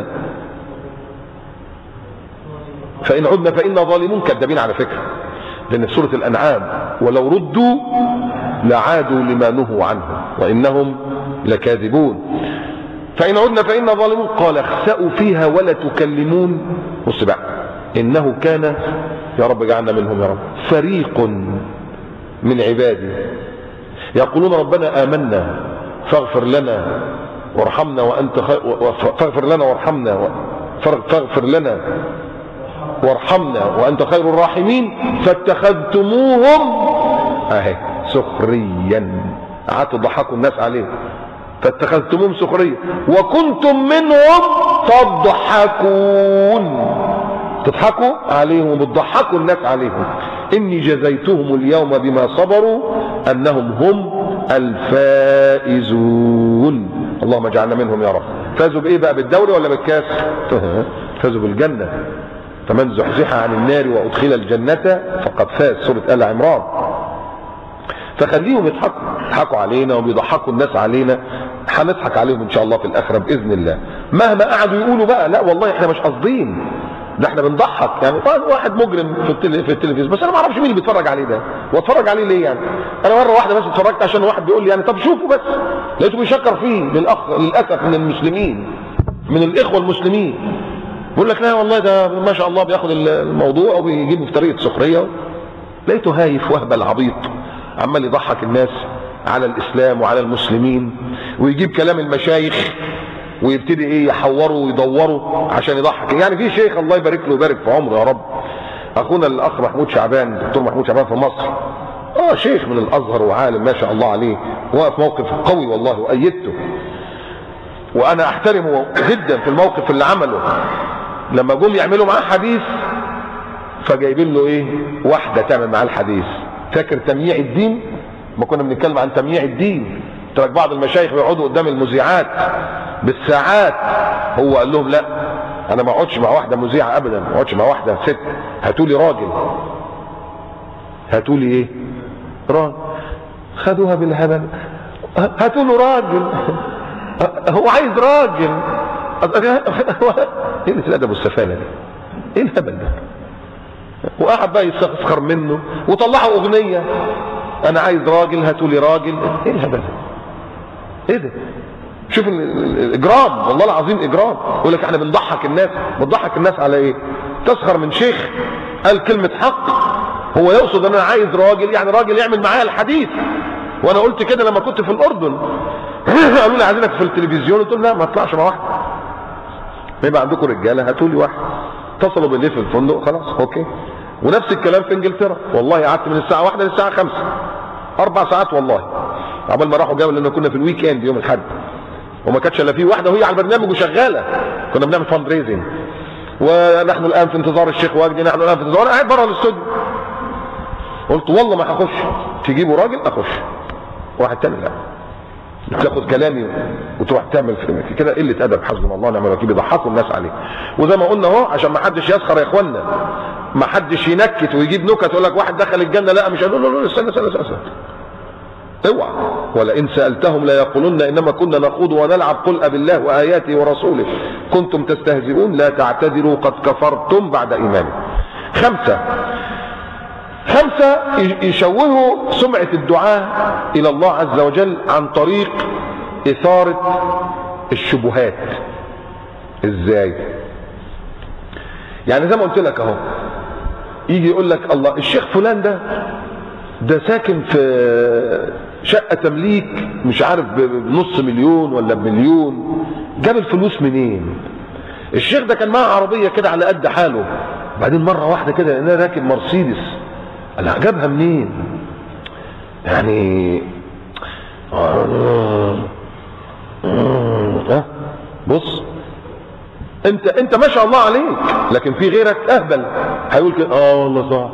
فإنا ظالمون. كذابين على فكره، لان في سوره الانعام ولو ردوا لعادوا لما نهوا عنه وانهم لكاذبون. فإن عدنا فإنا ظالمون. قال اخسأوا فيها ولا تكلمون. بص بقى، انه كان، يا رب اجعلنا منهم يا رب، فريق من عبادي يقولون ربنا آمنا فاغفر لنا وارحمنا وانت فاغفر لنا وارحمنا وانت خير الراحمين فاتخذتموهم اهي سخريا، قعدتوا تضحكوا الناس عليهم، فاتخذتموهم سخريا وكنتم منهم تضحكون، تضحكوا عليهم وبتضحكوا الناس عليهم. اني جزيتهم اليوم بما صبروا انهم هم الفائزون. اللهم اجعلنا منهم يا رب. فازوا بايه بقى؟ بالدوري ولا بالكاس؟ فازوا بالجنه. فمن زحزح عن النار وادخل الجنه فقد فاز، سوره ال عمران. فخليهم يضحكوا علينا وبيضحكوا الناس علينا، هنضحك عليهم ان شاء الله في الاخره باذن الله. مهما قعدوا يقولوا بقى لا والله احنا مش قاصدين، ده احنا بنضحك يعني. واحد مجرم في التلفزيون بس انا ما اعرفش مين اللي بيتفرج عليه ده، واتفرج عليه ليه يعني؟ انا مره واحده بس اتفرجت عشان واحد بيقول لي يعني طب شوفوا بس، لقيته بيشكر فيه للاسف من المسلمين، من الاخوه المسلمين، بيقول لك لا والله ده ما شاء الله بياخد الموضوع وبيجيبه في طريقه سخريه. لقيته هايف وهبل عبيط عمال يضحك الناس على الاسلام وعلى المسلمين، ويجيب كلام المشايخ ويبتدي ايه يحوروا ويدوروا عشان يضحك. يعني في شيخ الله يبارك له ويبارك في عمره يا رب، اخونا الاخ محمود شعبان، الدكتور محمود شعبان في مصر، شيخ من الازهر وعالم ما شاء الله عليه، وقف موقف قوي والله وايدته، وانا احترمه جدا في الموقف اللي عمله. لما جم يعملوا معاه حديث فجايبين له ايه؟ واحده تعمل معاه الحديث. فاكر تمييع الدين؟ ما كنا بنتكلم عن تمييع الدين، ترك بعض المشايخ بيقعدوا قدام المذيعات بالساعات، هو قال لهم لا انا ما اقعدش مع واحده مذيعه ابدا، ما اقعدش مع واحده ست، هاتوا لي راجل. هاتوا لي ايه؟ راجل. خدوها بالهبل، هاتوا له راجل، هو عايز راجل. ايه الادب والسفاله دي؟ ايه الهبل ده؟ وقعد بقى يسخر منه وطلعوا اغنيه انا عايز راجل هاتوا لي راجل. ايه الهبل ده؟ ايه ده؟ شوف الاجرام، والله العظيم اجرام. يقول لك احنا بنضحك الناس. بنضحك الناس على ايه؟ تسخر من شيخ قال كلمه حق، هو يقصد ان انا عايز راجل يعني راجل يعمل معايا الحديث. وانا قلت كده لما كنت في الاردن قالوا لي عايزينك في التلفزيون، قلت لهم لا ما اطلعش مع واحد، ما يبقى عندكم رجاله هاتوا لي واحد. اتصلوا بالليل في الفندق، خلاص اوكي. ونفس الكلام في انجلترا، والله قعدت من الساعه 1 للساعه 5 4 ساعات والله عبال ما راحوا جابوا، لان كنا في الويك اند يوم الاحد وما كانتش الا في واحده وهي على البرنامج وشغاله. كنا بنعمل فاند ريزنج ونحن الان في انتظار الشيخ وجدي، نحن الان في انتظار، انا قاعد بره الاستوديو. قلت والله ما هخش، تجيبوا راجل اخش، واحد تاني لا. تاخد كلامي وتروح تعمل في كده قله ادب، حسبنا الله ونعم الوكيل. بيضحكوا الناس عليه. وزي ما قلنا اهو عشان ما حدش يسخر يا اخوانا، ما حدش ينكت ويجيب نكت يقول لك واحد دخل الجنه لا مش، لا استنى اوعى. ولئن سألتهم ليقولن إنما كنا نخوض ونلعب قل أبالله وآياته ورسوله كنتم تستهزئون لا تعتذروا قد كفرتم بعد إيمانكم. خمسة يشوهوا سمعة الدعاء إلى الله عز وجل عن طريق إثارة الشبهات. إزاي؟ يعني زي ما قلت لك اهو، يجي يقول لك الله الشيخ فلان ده ساكن في شقة تمليك مش عارف بنص مليون ولا بمليون، جاب الفلوس منين؟ الشيخ ده كان معاه عربية كده على قد حاله، بعدين مرة واحدة كده انا راكب مرسيدس، انا جابها منين؟ يعني بص انت ما شاء الله عليك، لكن في غيرك اهبل هيقول كده والله صح.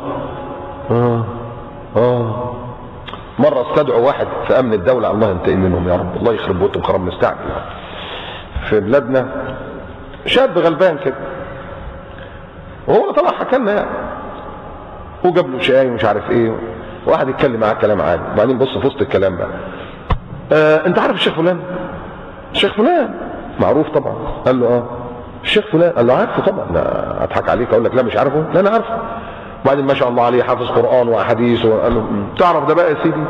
مره استدعوا واحد في امن الدوله، الله ينتقم منهم يا رب، الله يخرب بيوتهم خراب مستعجل، في بلادنا شاب غلبان كده، وهو طلع حكى لنا يعني، وجاب له شاي ومش عارف ايه، واحد يتكلم معاه كلام عادي، وبعدين بص في وسط الكلام بقى انت عارف الشيخ فلان؟ الشيخ فلان معروف طبعا. قال له الشيخ فلان. قال له عارفه طبعا. لا اضحك عليك اقول لك لا مش عارفه؟ لا انا عارفه. وبعدين ما شاء الله عليه حافظ قران واحاديث. وقال له تعرف ده بقى يا سيدي؟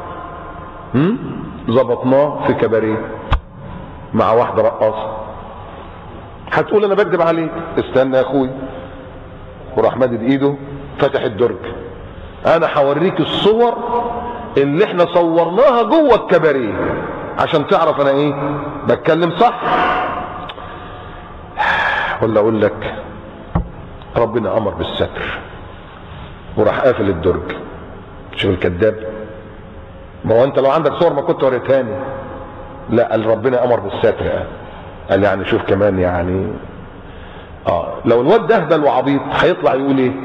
ظبطناه في كباريه مع واحده رقاصه. هتقول انا بكذب عليك، استنى يا اخوي. وراح مادد ايده فتح الدرج، انا هوريك الصور اللي احنا صورناها جوه الكباريه عشان تعرف انا ايه بتكلم صح. ولا اقول لك ربنا امر بالستر وراح قافل الدرج. شوف الكذاب، ما هو انت لو عندك صور ما كنت وريتهاني. لا، قال ربنا امر بالستر. قال يعني شوف كمان يعني لو الواد ده اهبل وعبيط هيطلع يقول ايه؟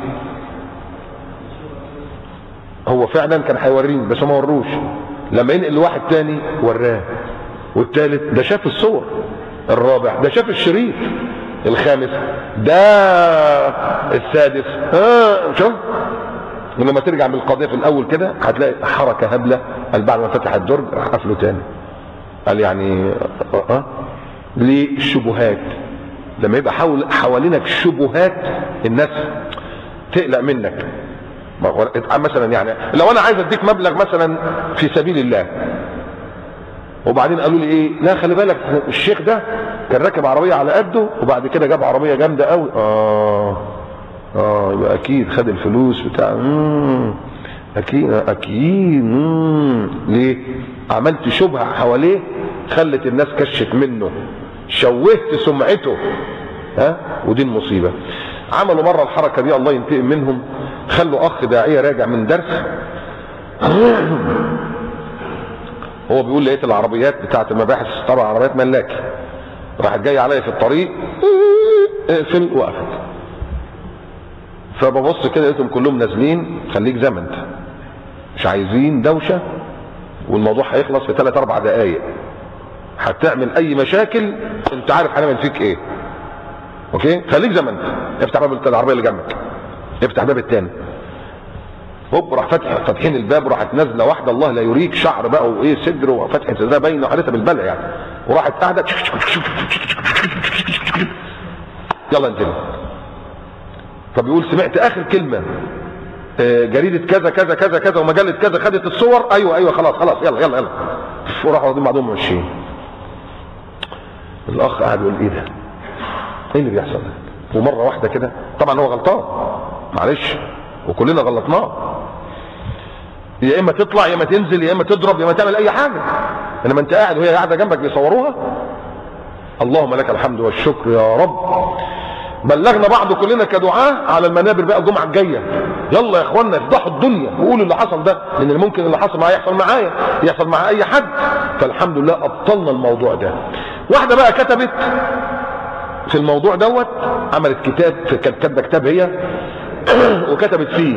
هو فعلا كان هيوريني بس ما وروش. لما ينقل لواحد تاني وراه، والتالت ده شاف الصور، الرابع ده شاف الشريط، الخامس ده السادس. شوف ولما ترجع من القضيه في الاول كده هتلاقي حركه هبله. قال بعد ما فتح الدرج راح قفله تاني. قال يعني ليه؟ الشبهات. لما يبقى حوالينك شبهات الناس تقلق منك. مثلا يعني لو انا عايز اديك مبلغ مثلا في سبيل الله، وبعدين قالوا لي ايه؟ لا خلي بالك الشيخ ده كان راكب عربيه على قده وبعد كده جاب عربيه جامده قوي. يبقى اكيد خد الفلوس بتاع. اكيد ليه؟ عملت شبهه حواليه خلت الناس كشت منه، شوهت سمعته. ودي المصيبه. عملوا مره الحركه دي الله ينتقم منهم، خلوا اخ داعيه راجع من درس، هو بيقول لقيت العربيات بتاعت المباحث، طبعا عربيات ملاكي، راحت جايه عليا في الطريق اقفل وقفت. فببص كده لقيتهم كلهم نازلين. خليك زي ما انت، مش عايزين دوشه، والموضوع هيخلص في 3-4 دقايق. هتعمل اي مشاكل انت عارف هنعمل فيك ايه. اوكي خليك زي ما انت. افتح باب العربيه اللي جنبك، افتح باب التاني. هوب راح فاتحين الباب، وراحت نازله واحده الله لا يريك، شعر بقى وايه صدر وفتحه صدرها باينه وحالتها بالبلع يعني، وراحت قاعده يلا انزلي. فبيقول سمعت اخر كلمه جريده كذا كذا كذا كذا ومجله كذا خدت الصور. ايوه خلاص يلا وراحوا واخدين بعضهم ماشيين. الاخ قاعد يقول ايه ده؟ ايه اللي بيحصل ده؟ ومره واحده كده طبعا هو غلطان معلش وكلنا غلطناه، يا اما تطلع يا اما تنزل يا اما تضرب يا اما تعمل اي حاجه، انما انت قاعد وهي قاعده جنبك بيصوروها. اللهم لك الحمد والشكر يا رب. بلغنا بعض كلنا كدعاة على المنابر بقى الجمعه الجايه، يلا يا اخوانا افضحوا الدنيا وقولوا اللي حصل ده، لان ممكن اللي حصل معايا يحصل معايا، يحصل مع اي حد. فالحمد لله ابطلنا الموضوع ده. واحده بقى كتبت في الموضوع دوت، عملت كتاب، كانت كاتبه كتاب هي وكتبت فيه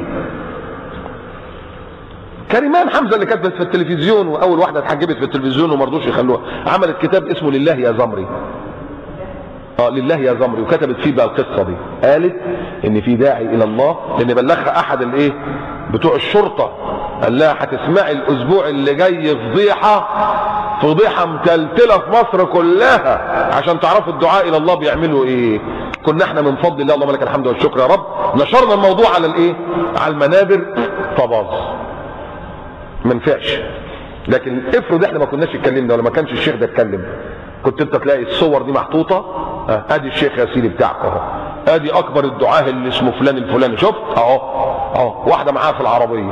كريمان حمزه اللي كتبت في التلفزيون، واول واحده اتحجبت في التلفزيون وما رضوش يخلوها، عملت كتاب اسمه لله يا زمري. لله يا زمري، وكتبت فيه بقى القصه دي. قالت ان في داعي الى الله، لان بلغها احد الايه بتوع الشرطه قال لها هتسمعي الاسبوع اللي جاي فضيحه متلتله في مصر كلها عشان تعرفوا الدعاء الى الله بيعملوا ايه. كنا احنا من فضل الله اللهم لك الحمد والشكر يا رب نشرنا الموضوع على الايه؟ على المنابر فباظ ما نفعش. لكن افرض احنا ما كناش اتكلمنا ولا ما كانش الشيخ ده اتكلم، كنت انت تلاقي الصور دي محطوطه، ادي الشيخ يا سيدي بتاعك اهو، ادي اكبر الدعاه اللي اسمه فلان الفلاني، شفت اهو واحده معاها في العربيه،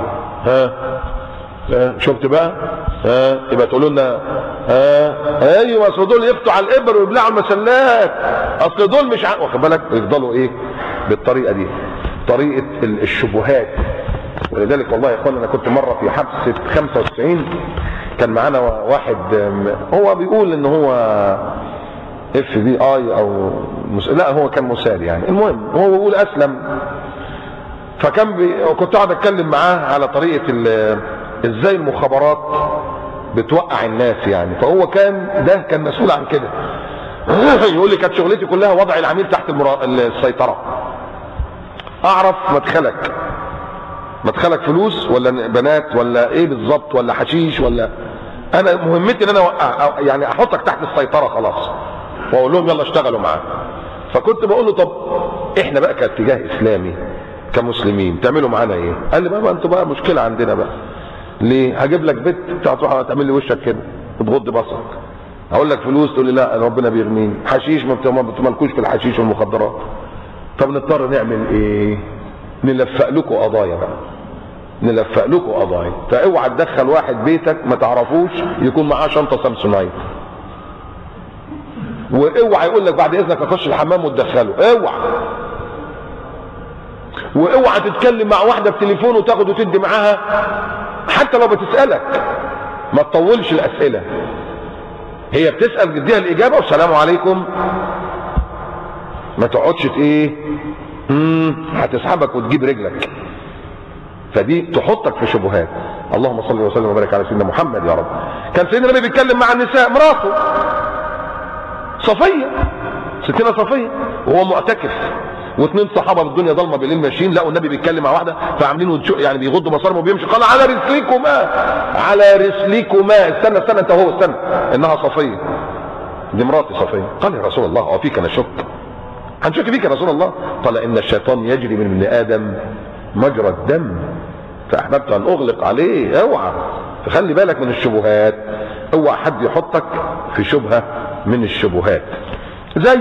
شفت بقى؟ يبقى تقولوا لنا ايوه اصل دول يفتوا على الابر ويبلعوا المسلات، اصل دول مش واخد بالك، يفضلوا ايه؟ بالطريقه دي، طريقه الشبهات. ولذلك والله يا اخوان انا كنت مره في حبسه 95 كان معانا واحد هو بيقول ان هو FBI او لا هو كان مسال يعني، المهم هو بيقول اسلم، فكان كنت قاعد اتكلم معاه على طريقه ازاي المخابرات بتوقع الناس يعني، فهو كان مسؤول عن كده. يقول لي كانت شغلتي كلها وضع العميل تحت السيطره، اعرف مدخلك فلوس ولا بنات ولا ايه بالظبط ولا حشيش ولا، انا مهمتي ان انا يعني احطك تحت السيطره خلاص، واقول لهم يلا اشتغلوا معاه. فكنت بقول له طب احنا بقى كاتجاه اسلامي كمسلمين تعملوا معانا ايه؟ قال لي بقى انتوا بقى مشكله عندنا بقى. ليه؟ هجيب لك بنت تروح تعمل لي وشك كده وتغض بصرك، هقول لك فلوس تقول لي لا ربنا بيغنيني، حشيش ما بتملكوش في الحشيش والمخدرات. طب نضطر نعمل ايه؟ نلفق لكم قضايا بقى، نلفق لكم قضايا. فاوعى تدخل واحد بيتك ما تعرفوش يكون معاه شنطه سامسونايت، واوعى يقول لك بعد اذنك اخش الحمام وتدخله، اوعى. واوعى تتكلم مع واحده بتليفون وتاخد وتدي معاها حتى لو بتسالك، ما تطولش الاسئله، هي بتسال تديها الاجابه والسلام عليكم، ما تقعدش ايه هتسحبك وتجيب رجلك. فدي تحطك في شبهات. اللهم صل وسلم وبارك على سيدنا محمد يا رب. كان سيدنا النبي بيتكلم مع النساء، مراته صفيه، ستنا صفيه، وهو معتكف، واثنين صحابه بالدنيا ضلمه بالليل ماشيين لقوا النبي بيتكلم مع واحده فعاملين يعني بيغضوا بصرهم وبيمشي، قال على رسلكما استنى انت هو استنى انها صفيه، دي مراتي صفيه. قال يا رسول الله هو فيك انا شك؟ هنشك فيك يا رسول الله؟ قال ان الشيطان يجري من ابن ادم مجرى الدم فاحببت ان اغلق عليه. اوعى فخلي بالك من الشبهات، اوعى حد يحطك في شبهه من الشبهات. زي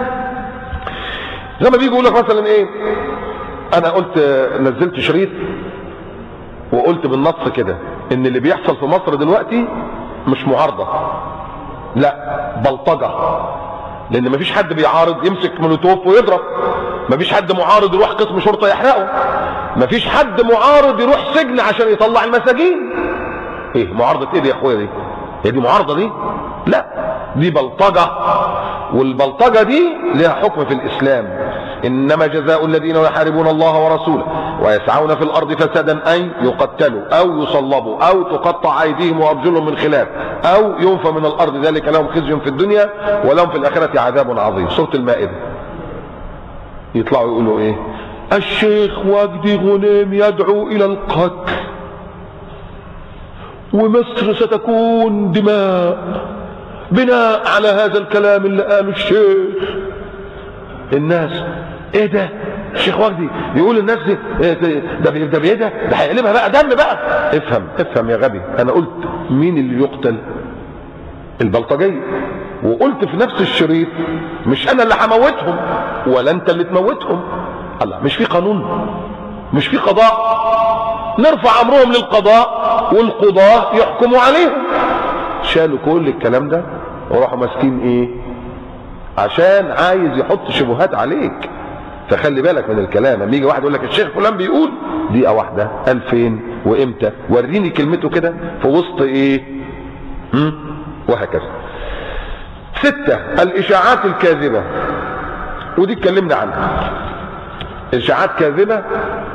ما بيجي يقول لك مثلا ايه، انا قلت نزلت شريط وقلت بالنص كده ان اللي بيحصل في مصر دلوقتي مش معارضه، لا بلطجه، لان مفيش حد بيعارض يمسك مولوتوف ويضرب، مفيش حد معارض يروح قسم شرطه يحرقه، مفيش حد معارض يروح سجن عشان يطلع المساجين. ايه معارضه ايه دي يا اخويا؟ هي دي معارضه دي؟ لا دي بلطجه، والبلطجه دي لها حكم في الاسلام. انما جزاء الذين يحاربون الله ورسوله ويسعون في الارض فسادا ان يقتلوا او يصلبوا او تقطع ايديهم وارجلهم من خلاف او ينفى من الارض، ذلك لهم خزي في الدنيا ولهم في الاخره عذاب عظيم. سوره المائده. يطلعوا يقولوا ايه؟ الشيخ وجدي غنيم يدعو الى القتل ومصر ستكون دماء بناء على هذا الكلام اللي قاله الشيخ. الناس ايه ده؟ الشيخ وجدي يقول الناس دي ده بايه ده هيقلبها بقى دم بقى. افهم يا غبي، انا قلت مين اللي يقتل؟ البلطجيه. وقلت في نفس الشريط مش انا اللي هموتهم ولا انت اللي تموتهم. الله، مش في قانون؟ مش في قضاء؟ نرفع امرهم للقضاء والقضاة يحكموا عليهم. شالوا كل الكلام ده وراحوا ماسكين ايه؟ عشان عايز يحط شبهات عليك. فخلي بالك من الكلام. لما يجي واحد يقول لك الشيخ فلان بيقول، دقيقه واحده، قال فين وامتى؟ وريني كلمته كده في وسط ايه؟ وهكذا. 6 الاشاعات الكاذبه، ودي اتكلمنا عنها. اشاعات كاذبه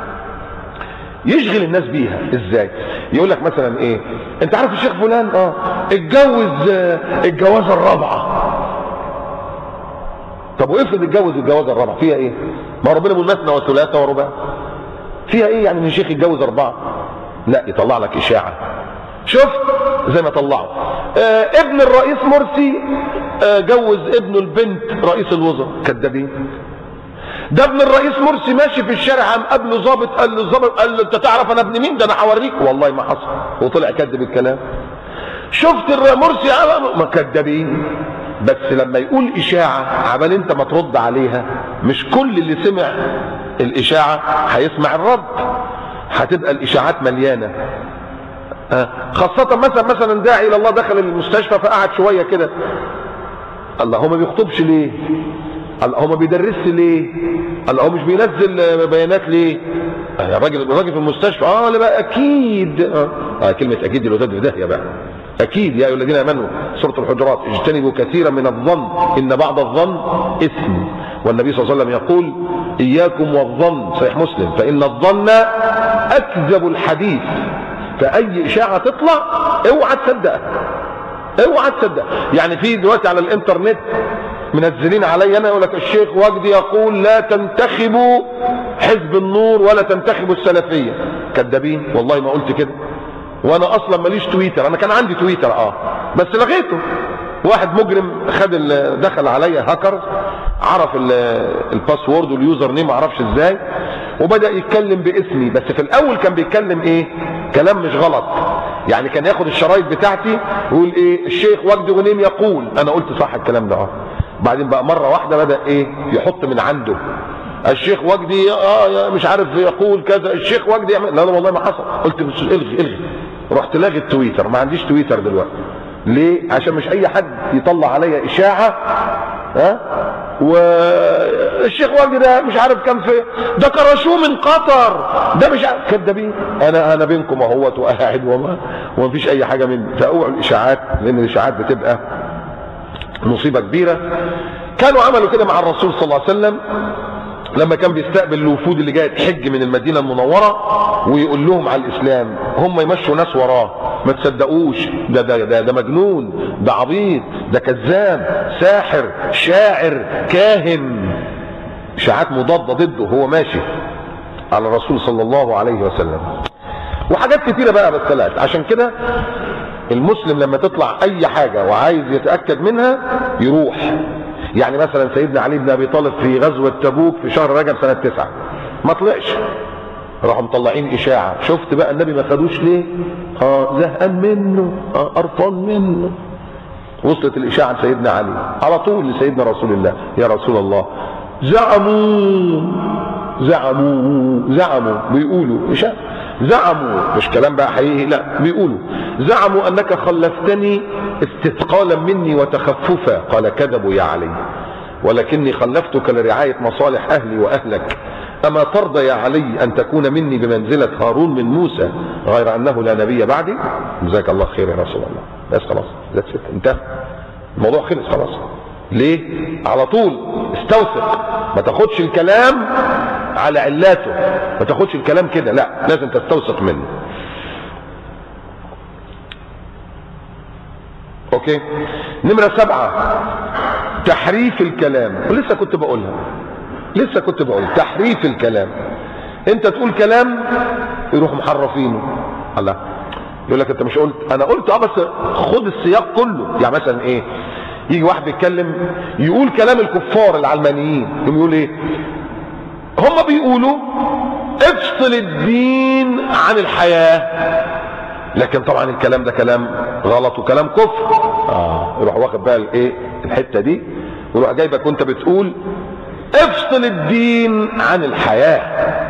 يشغل الناس بيها ازاي؟ يقول لك مثلا ايه؟ انت عارف الشيخ فلان اتجوز الجوازه الرابعه. طب وافرض اتجوز الجوازه الرابعه فيها ايه؟ ما ربنا بيقول مثنى وثلاثه ورباع. فيها ايه يعني ان الشيخ يتجوز 4؟ لا، يطلع لك اشاعة. شفت زي ما طلعوا ابن الرئيس مرسي جوز ابنه البنت رئيس الوزراء. كدابين. ده ابن الرئيس مرسي ماشي في الشارع، قام قابله ظابط، قال له الظابط، قال له انت تعرف انا ابن مين؟ ده انا هوريك. والله ما حصل، وطلع كذب الكلام. شفت مرسي؟ ما كدابين. بس لما يقول اشاعه عبال انت ما ترد عليها، مش كل اللي سمع الاشاعه هيسمع الرد، هتبقى الاشاعات مليانه. خاصه مثلا داعي الى الله دخل المستشفى فقعد شويه كده، الله هو ما بيخطبش ليه؟ الله هو ما بيدرسش ليه؟ الله هو مش بينزل بيانات ليه؟ الراجل في المستشفى لا بقى اكيد كلمه اكيد دي لو في داهيه بقى. اكيد يا ايها الذين امنوا سوره الحجرات اجتنبوا كثيرا من الظن ان بعض الظن اثم، والنبي صلى الله عليه وسلم يقول اياكم والظن، صحيح مسلم، فان الظن اكذب الحديث. فاي اشاعه تطلع اوعى تصدقها، اوعى تصدق. يعني في دلوقتي على الانترنت منزلين علي انا، يقول لك الشيخ وجدي يقول لا تنتخبوا حزب النور ولا تنتخبوا السلفيه. كذابين، والله ما قلت كده. وانا اصلا ماليش تويتر، انا كان عندي تويتر بس لغيته. واحد مجرم دخل عليا هاكر، عرف الباسورد واليوزر نيم، ما اعرفش ازاي، وبدا يتكلم باسمي. بس في الاول كان بيتكلم ايه؟ كلام مش غلط، يعني كان ياخد الشرايط بتاعتي ويقول ايه الشيخ وجدي غنيم يقول، انا قلت صح الكلام ده بعدين بقى مره واحده بدا ايه يحط من عنده الشيخ وجدي مش عارف يقول كذا، الشيخ وجدي يعمل. لا والله ما حصل. قلت بس الغي. رحت لاغي التويتر، ما عنديش تويتر دلوقتي. ليه؟ عشان مش اي حد يطلع عليا اشاعه والشيخ وجدي ده مش عارف كان في ده كرشوه من قطر، ده مش عارف. كدابين. انا بينكم اهوت وقاعد ومفيش اي حاجه مني. فاوعوا الاشاعات، لان الاشاعات بتبقى مصيبه كبيره. كانوا عملوا كده مع الرسول صلى الله عليه وسلم لما كان بيستقبل الوفود اللي جايه تحج من المدينه المنوره ويقول لهم على الاسلام، هم يمشوا ناس وراه. ما تصدقوش، ده مجنون، ده عبيط، ده كذاب، ساحر، شاعر، كاهن. اشاعات مضاده ضده هو ماشي على الرسول صلى الله عليه وسلم. وحاجات كتيره بقى بس طلعت. عشان كده المسلم لما تطلع اي حاجه وعايز يتاكد منها يروح. يعني مثلا سيدنا علي بن ابي طالب في غزوه تبوك في شهر رجب سنه 9 ما طلعش، راحوا مطلعين اشاعه. شفت بقى النبي ما خدوش ليه؟ زهقان منه، قرفان منه. وصلت الاشاعه لسيدنا علي على طول لسيدنا رسول الله، يا رسول الله زعموا بيقولوا اشاعه، زعموا مش كلام بقى حقيقي، لا بيقولوا زعموا انك خلفتني استثقالا مني وتخففا. قال كذبوا يا علي، ولكني خلفتك لرعايه مصالح اهلي واهلك. اما ترضى يا علي ان تكون مني بمنزله هارون من موسى غير انه لا نبي بعدي؟ جزاك الله خير يا رسول الله. بس خلاص انتهى الموضوع، خلص خلاص. ليه؟ على طول استوثق، ما تاخدش الكلام على علاته، ما تاخدش الكلام كده، لا لازم تستوثق منه. اوكي. نمرة 7 تحريف الكلام. ولسه كنت بقولها تحريف الكلام. انت تقول كلام يروح محرفينه. الله يقول لك انت مش قلت؟ انا قلت بس خد السياق كله. يعني مثلا ايه؟ يجي واحد بيتكلم يقول كلام الكفار العلمانيين، يقول ايه؟ هم بيقولوا افصل الدين عن الحياة، لكن طبعا الكلام ده كلام غلط وكلام كفر. يروح واخد بقى الايه الحته دي ويروح جايبك وانت بتقول افصل الدين عن الحياه.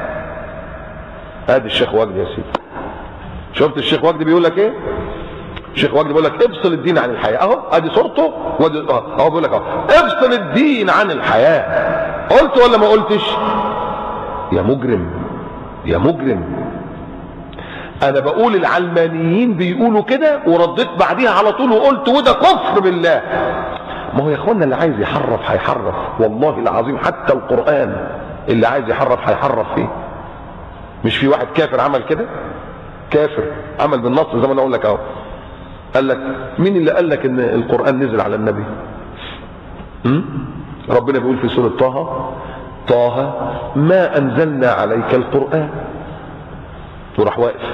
ادي الشيخ وجدي يا سيدي. شفت الشيخ وجدي بيقول لك ايه؟ الشيخ وجدي بيقول لك افصل الدين عن الحياه. اهو ادي صورته، اهو بيقول لك افصل الدين عن الحياه. قلت ولا ما قلتش؟ يا مجرم. انا بقول العلمانيين بيقولوا كده ورديت بعديها على طول وقلت وده كفر بالله. ما هو يا اخوانا اللي عايز يحرف هيحرف، والله العظيم حتى القرآن اللي عايز يحرف هيحرف فيه. مش في واحد كافر عمل كده؟ كافر عمل بالنص زي ما انا اقول لك اهو. قال لك مين اللي قال لك ان القرآن نزل على النبي؟ ربنا بيقول في سورة طه ما انزلنا عليك القرآن وراح واقف.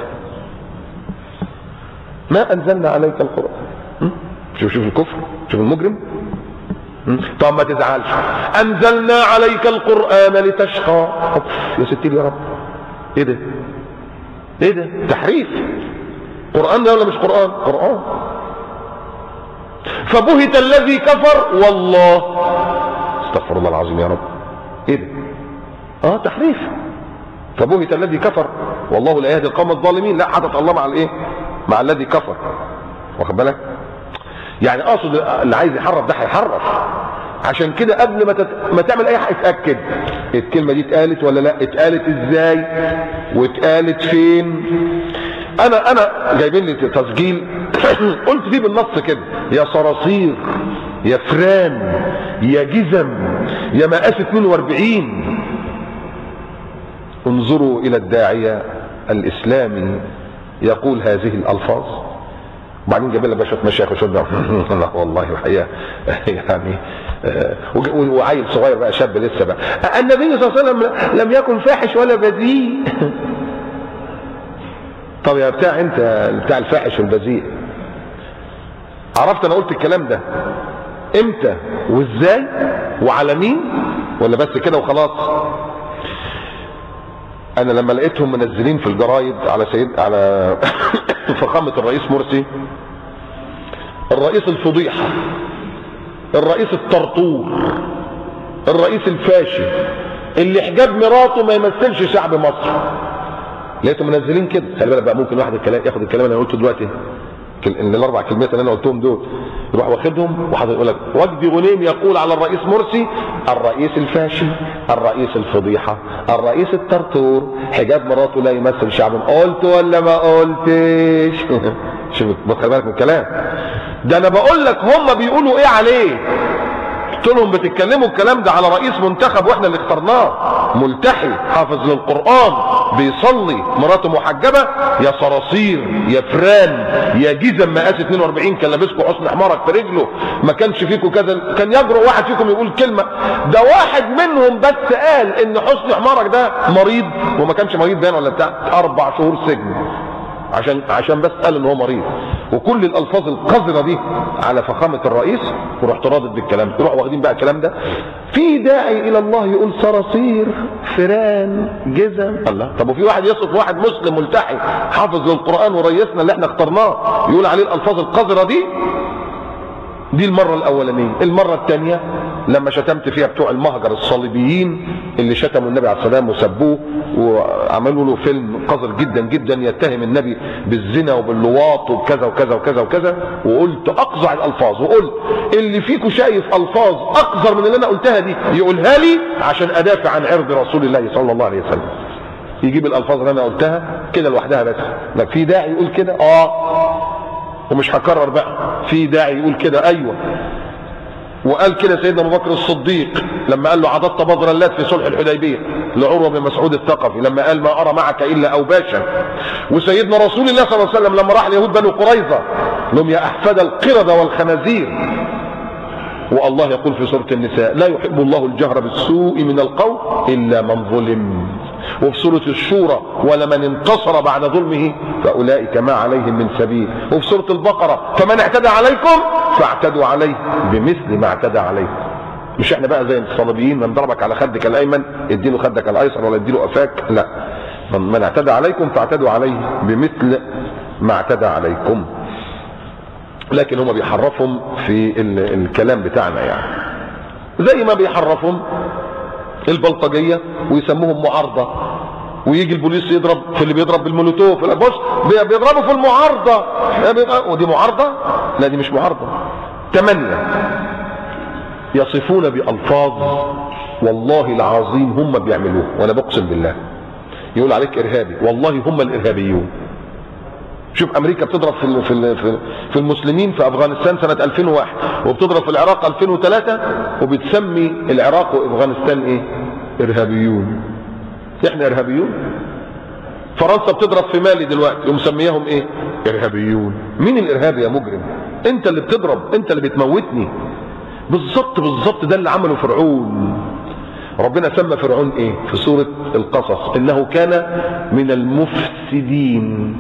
ما انزلنا عليك القرآن. شوف الكفر، شوف المجرم. طب ما تزعلش، انزلنا عليك القرآن لتشقى. يا ستي يا رب، ايه ده؟ ايه ده؟ تحريف. قرآن ده ولا مش قرآن؟ قرآن. فبهت الذي كفر والله، استغفر الله العظيم يا رب، ايه ده؟ تحريف. فبهت الذي كفر والله لا يهدي القوم الظالمين. لا، حدث الله مع الايه؟ مع الذي كفر. واخد بالك؟ يعني اقصد اللي عايز يحرف ده هيحرف. عشان كده قبل ما تعمل اي حاجه اتاكد الكلمه دي اتقالت ولا لا، اتقالت ازاي واتقالت فين. انا جايبين لي تسجيل قلت فيه بالنص كده: يا صراصير، يا فران، يا جزم، يا مقاس 42. انظروا الى الداعيه الاسلامي يقول هذه الالفاظ. وبعدين جاب لنا باشا مشايخ وشد لا والله الحقيقه يعني وعيل صغير بقى، شاب لسه بقى: النبي صلى الله عليه وسلم لم يكن فاحش ولا بذيء. طب يا بتاع انت بتاع الفاحش والبذيء، عرفت انا قلت الكلام ده امتى وازاي وعلى مين ولا بس كده وخلاص؟ انا لما لقيتهم منزلين في الجرايد على فخامة الرئيس مرسي، الرئيس الفضيحة، الرئيس الطرطور، الرئيس الفاشي اللي حجاب مراته ما يمثلش شعب مصر، لقيتهم منزلين كده. خلي بالك بقى، ممكن واحد ياخد الكلام اللي انا قلته دلوقتي، ان الاربع كلمات اللي انا قلتهم دول يروح واخدهم وحاطط يقول لك: وجدي غنيم يقول على الرئيس مرسي الرئيس الفاشي، الرئيس الفضيحه، الرئيس الطرطور، حجاب مراته لا يمثل شعب. قلت ولا ما قلتش؟ شوف خلي بالك من الكلام ده. انا بقول لك هم بيقولوا ايه عليه. قلت لهم: بتتكلموا الكلام ده على رئيس منتخب واحنا اللي اخترناه، ملتحي، حافظ للقرآن، بيصلي، مراته محجبة. يا صراصير، يا فران، يا جزم مقاس 42، كان لابسكم حسن حمارك في رجله، ما كانش فيكم كذا. كان يجرؤ واحد فيكم يقول كلمة؟ ده واحد منهم بس قال ان حسن حمارك ده مريض، وما كانش مريض باين ولا بتاع، 4 شهور سجن عشان بس قال ان هو مريض. وكل الالفاظ القذره دي على فخامه الرئيس، ورحت رادد بالكلام. يروحوا واخدين بقى الكلام ده في داعي الى الله يقول صراصير، فران، جزم. الله، طب وفي واحد يصف واحد مسلم ملتحي حافظ للقران ورئيسنا اللي احنا اخترناه يقول عليه الالفاظ القذره دي؟ دي المرة الأولانية. المرة الثانية لما شتمت فيها بتوع المهجر الصليبيين اللي شتموا النبي عليه السلام وسبوه وعملوا له فيلم قذر جدا جدا يتهم النبي بالزنا وباللواط وبكذا وكذا وكذا وكذا، وقلت أقزع الألفاظ، وقلت اللي فيكم شايف ألفاظ أقذر من اللي أنا قلتها دي يقولها لي عشان أدافع عن عرض رسول الله صلى الله عليه وسلم. يجيب الألفاظ اللي أنا قلتها كده لوحدها بس. لك في داعي يقول كده؟ ومش هكرر بقى. في داعي يقول كده؟ ايوه. وقال كده سيدنا ابو بكر الصديق لما قال له: عضدت بدر اللات في صلح الحديبيه لعروه بن مسعود الثقفي، لما قال: ما ارى معك الا اوباشا. وسيدنا رسول الله صلى الله عليه وسلم لما راح اليهود بنو قريظه لهم: يا احفاد القرده والخنازير. والله يقول في سوره النساء: لا يحب الله الجهر بالسوء من القول الا من ظلم. وفي سورة الشورى: ولمن انتصر بعد ظلمه فأولئك ما عليهم من سبيل. وفي سورة البقرة: فمن اعتدى عليكم فاعتدوا عليه بمثل ما اعتدى عليكم. مش احنا بقى زي الصليبيين من ضربك على خدك الايمن اديله خدك الايسر ولا اديله قفاك، لا، من اعتدى عليكم فاعتدوا عليه بمثل ما اعتدى عليكم. لكن هم بيحرفهم في الكلام بتاعنا، يعني زي ما بيحرفهم البلطجيه ويسموهم معارضه، ويجي البوليس يضرب في اللي بيضرب بالمولوتوف. بص بيضربوا في المعارضه، ودي معارضه؟ لا، دي مش معارضه. 8 يصفون بألفاظ والله العظيم هم بيعملوه، وانا بقسم بالله. يقول عليك ارهابي، والله هم الارهابيون. شوف امريكا بتضرب في المسلمين في افغانستان سنه 2001، وبتضرب في العراق 2003، وبتسمي العراق وافغانستان ايه؟ ارهابيون. احنا ارهابيون؟ فرنسا بتضرب في مالي دلوقتي ومسمياهم ايه؟ ارهابيون. مين الارهابي يا مجرم؟ انت اللي بتضرب، انت اللي بتموتني. بالظبط ده اللي عمله فرعون. ربنا سمى فرعون ايه في سورة القصص؟ انه كان من المفسدين.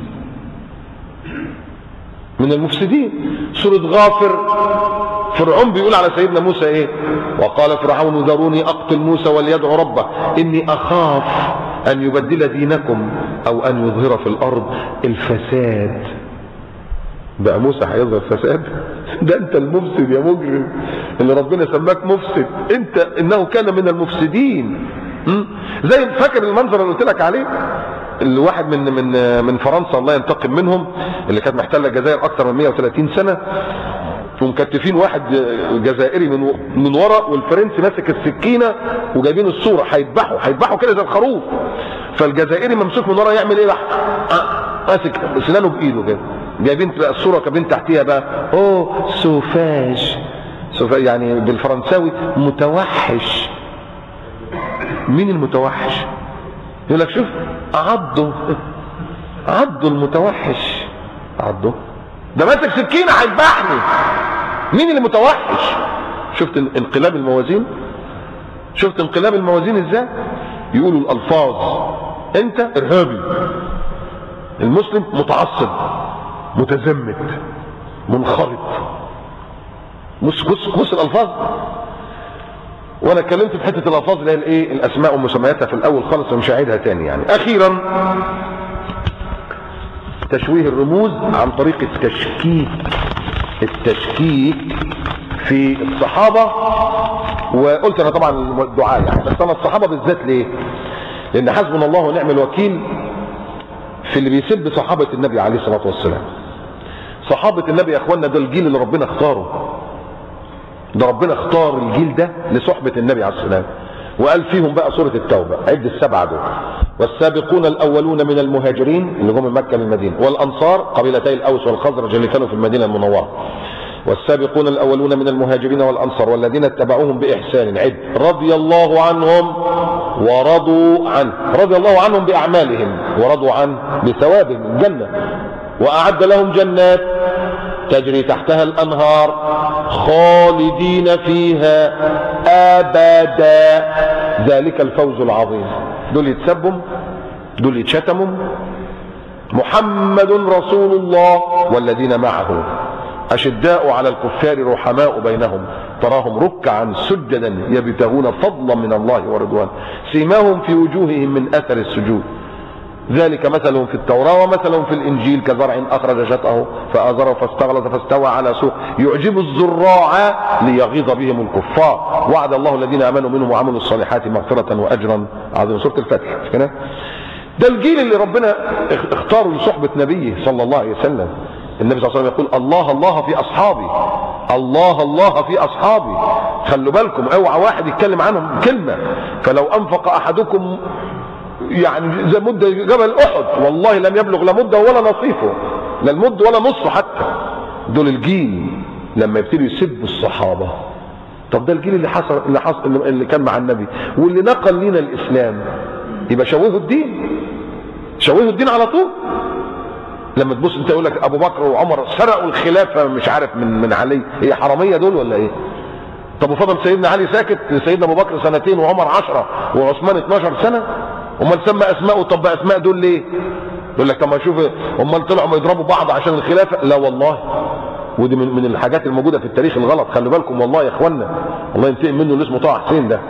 من المفسدين. سورة غافر فرعون بيقول على سيدنا موسى ايه؟ وقال فرعون ذروني اقتل موسى وليدعو ربه اني اخاف ان يبدل دينكم او ان يظهر في الارض الفساد. بقى موسى هيظهر فساد؟ ده انت المفسد يا مجرم اللي ربنا سماك مفسد. انت انه كان من المفسدين. زي فاكر المنظر اللي قلت لك عليه؟ الواحد من فرنسا الله ينتقم منهم، اللي كانت محتله الجزائر اكثر من 130 سنه، ومكتفين واحد جزائري من ورا، والفرنسي ماسك السكينه وجايبين الصوره هيذبحوا كده زي الخروف. فالجزائري ممسوك من ورا يعمل ايه بقى؟ ماسك سنانه بايده كده، جايبين الصوره كاتبين تحتيها بقى اوه سوفاج يعني بالفرنساوي متوحش. مين المتوحش؟ يقول لك شوف عضوا المتوحش، عضوا ده ماسك سكينه هيذبحني. مين اللي متوحش؟ شفت انقلاب الموازين؟ شفت انقلاب الموازين ازاي؟ يقولوا الالفاظ انت ارهابي، المسلم متعصب متزمت منخرط. بص الالفاظ. وانا اتكلمت في حته الالفاظ اللي هي الايه الاسماء ومسمياتها في الاول خالص ومش هعيدها تاني يعني. اخيرا تشويه الرموز عن طريق التشكيك في الصحابه. وقلت انا طبعا الدعاء يعني، بس انا الصحابه بالذات ليه؟ لان حسبنا الله ونعم الوكيل في اللي بيسب صحابه النبي عليه الصلاه والسلام. صحابه النبي يا اخوانا ده الجيل اللي ربنا اختاره. ده ربنا اختار الجيل ده لصحبه النبي عليه الصلاه والسلام، وقال فيهم بقى سوره التوبه عد السبعه دول: والسابقون الاولون من المهاجرين اللي جم من مكه للمدينه، والانصار قبيلتي الاوس والخزرج اللي كانوا في المدينه المنوره، والسابقون الاولون من المهاجرين والانصار والذين اتبعوهم باحسان عد رضي الله عنهم ورضوا عنه. رضي الله عنهم باعمالهم ورضوا عنه بثوابهم الجنه، واعد لهم جنات تجري تحتها الانهار خالدين فيها ابدا ذلك الفوز العظيم. دول يتسبوا، دول يتشتموا. محمد رسول الله والذين معه اشداء على الكفار رحماء بينهم تراهم ركعا سجدا يبتغون فضلا من الله ورضوانه سيماهم في وجوههم من اثر السجود ذلك مثلهم في التوراة ومثلهم في الإنجيل كزرع أخرج شطأه فآزره فاستغلظ فاستوى على سوق يعجب الزراع ليغيظ بهم الكفار وعد الله الذين آمنوا منهم وعملوا الصالحات مغفرة وأجرا عظيما. سورة الفتح مش كده؟ ده الجيل اللي ربنا اختاره لصحبة نبيه صلى الله عليه وسلم. النبي صلى الله عليه وسلم يقول الله الله في أصحابي، الله الله في أصحابي. خلوا بالكم اوعى واحد يتكلم عنهم كلمة. فلو أنفق أحدكم يعني زي مد جبل احد والله لم يبلغ لا مده ولا نصيفه، لا المد ولا نصفه حتى. دول الجيل لما يبتدوا يسبوا الصحابه. طب ده الجيل اللي كان مع النبي واللي نقل لنا الاسلام، يبقى شوهوا الدين، شوهوا الدين على طول. لما تبص انت يقول لك ابو بكر وعمر سرقوا الخلافه مش عارف من علي، هي حراميه دول ولا ايه؟ طب وفضل سيدنا علي ساكت، سيدنا ابو بكر سنتين وعمر 10 وعثمان 12 سنه. امال سمى اسماء؟ طب اسماء دول ليه؟ يقول لك طب ما شوف امال طلعوا يضربوا بعض عشان الخلافه؟ لا والله، ودي من الحاجات الموجوده في التاريخ الغلط. خلوا بالكم والله يا اخوانا، الله ينتقم منه اللي اسمه طه حسين ده.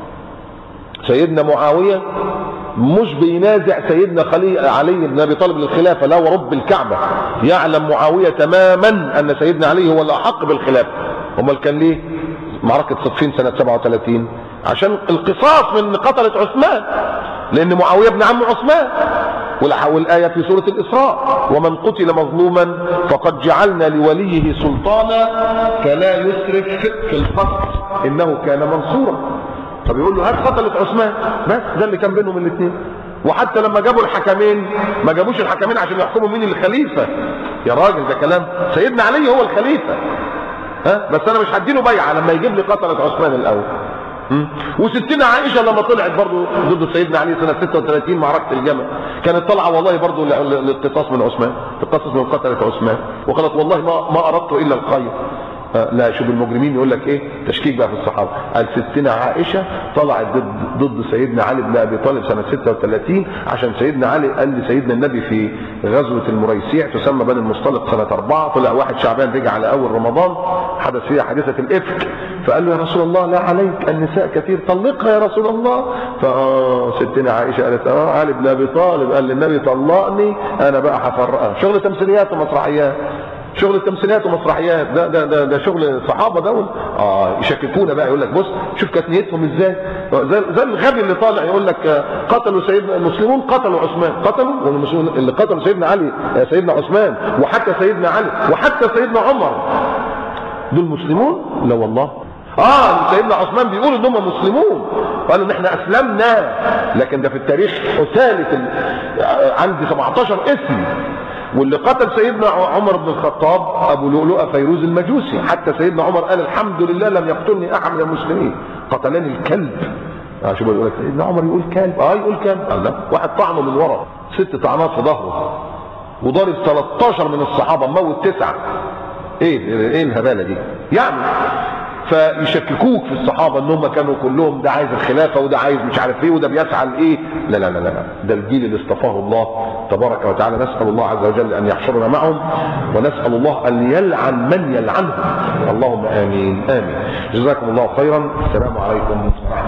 سيدنا معاويه مش بينازع سيدنا علي بن ابي طالب للخلافه، لا ورب الكعبه يعلم معاويه تماما ان سيدنا علي هو الاحق بالخلافه. امال كان ليه معركه صفين سنه 37؟ عشان القصاص من قتله عثمان، لان معاويه ابن عم عثمان. والايه في سوره الاسراء: ومن قتل مظلوما فقد جعلنا لوليه سلطانا فلا يسرف في القتل انه كان منصورا. فبيقول له هات قتله عثمان، بس ده اللي كان بينهم الاثنين. وحتى لما جابوا الحكمين ما جابوش الحكمين عشان يحكموا مين الخليفه. يا راجل ده كلام، سيدنا علي هو الخليفه، بس انا مش هديله بيعه لما يجيب لي قتله عثمان الاول. وستنا عائشه لما طلعت برضه ضد سيدنا علي سنه 36 معركه الجمل، كانت طالعه والله برضه للقصاص من عثمان، تقصص من قتله عثمان، وقالت والله ما اردت الا الخير. لا شوف المجرمين يقول لك ايه تشكيك بقى في الصحابه. قال ستنا عائشه طلعت ضد سيدنا علي بن ابي طالب سنه 36 عشان سيدنا علي قال لسيدنا النبي في غزوه المريسيع تسمى بني المصطلق سنه 4، طلع واحد شعبان رجع على اول رمضان حدث فيها حادثه الافك، فقال له يا رسول الله لا عليك النساء كثير طلقها يا رسول الله. فستنا عائشه قالت علي بن ابي طالب قال للنبي طلقني انا بقى هفرقها. شغل تمثيليات ومسرحيات، شغل التمثيليات ومسرحيات، ده شغل الصحابه دول. يشككونا بقى، يقول لك بص شوف كانت نيتهم ازاي، زي الغبي اللي طالع يقول لك قتلوا سيدنا المسلمون، قتلوا عثمان، قتلوا والمسلمون اللي قتلوا سيدنا علي سيدنا عثمان وحتى سيدنا علي وحتى سيدنا عمر دول مسلمون؟ لا والله. سيدنا عثمان بيقولوا ان هم مسلمون، قالوا ان احنا اسلمنا، لكن ده في التاريخ ثالث عندي 17 اسم. واللي قتل سيدنا عمر بن الخطاب ابو لؤلؤه فيروز المجوسي، حتى سيدنا عمر قال الحمد لله لم يقتلني احد من المسلمين، قتلني الكلب. شوف يقول لك سيدنا عمر يقول كلب، يقول كلب. لا، واحد طعنه من ورا 6 طعنات في ظهره وضرب 13 من الصحابه، موت 9. ايه الهباله دي يعني؟ فيشككوك في الصحابه ان هم كانوا كلهم ده عايز الخلافه وده عايز مش عارف ايه وده بيسعى لايه. لا لا لا لا، ده الجيل اللي اصطفاه الله تبارك وتعالى. نسال الله عز وجل ان يحشرنا معهم، ونسال الله ان يلعن من يلعنهم. اللهم امين امين. جزاكم الله خيرا. السلام عليكم ورحمه الله.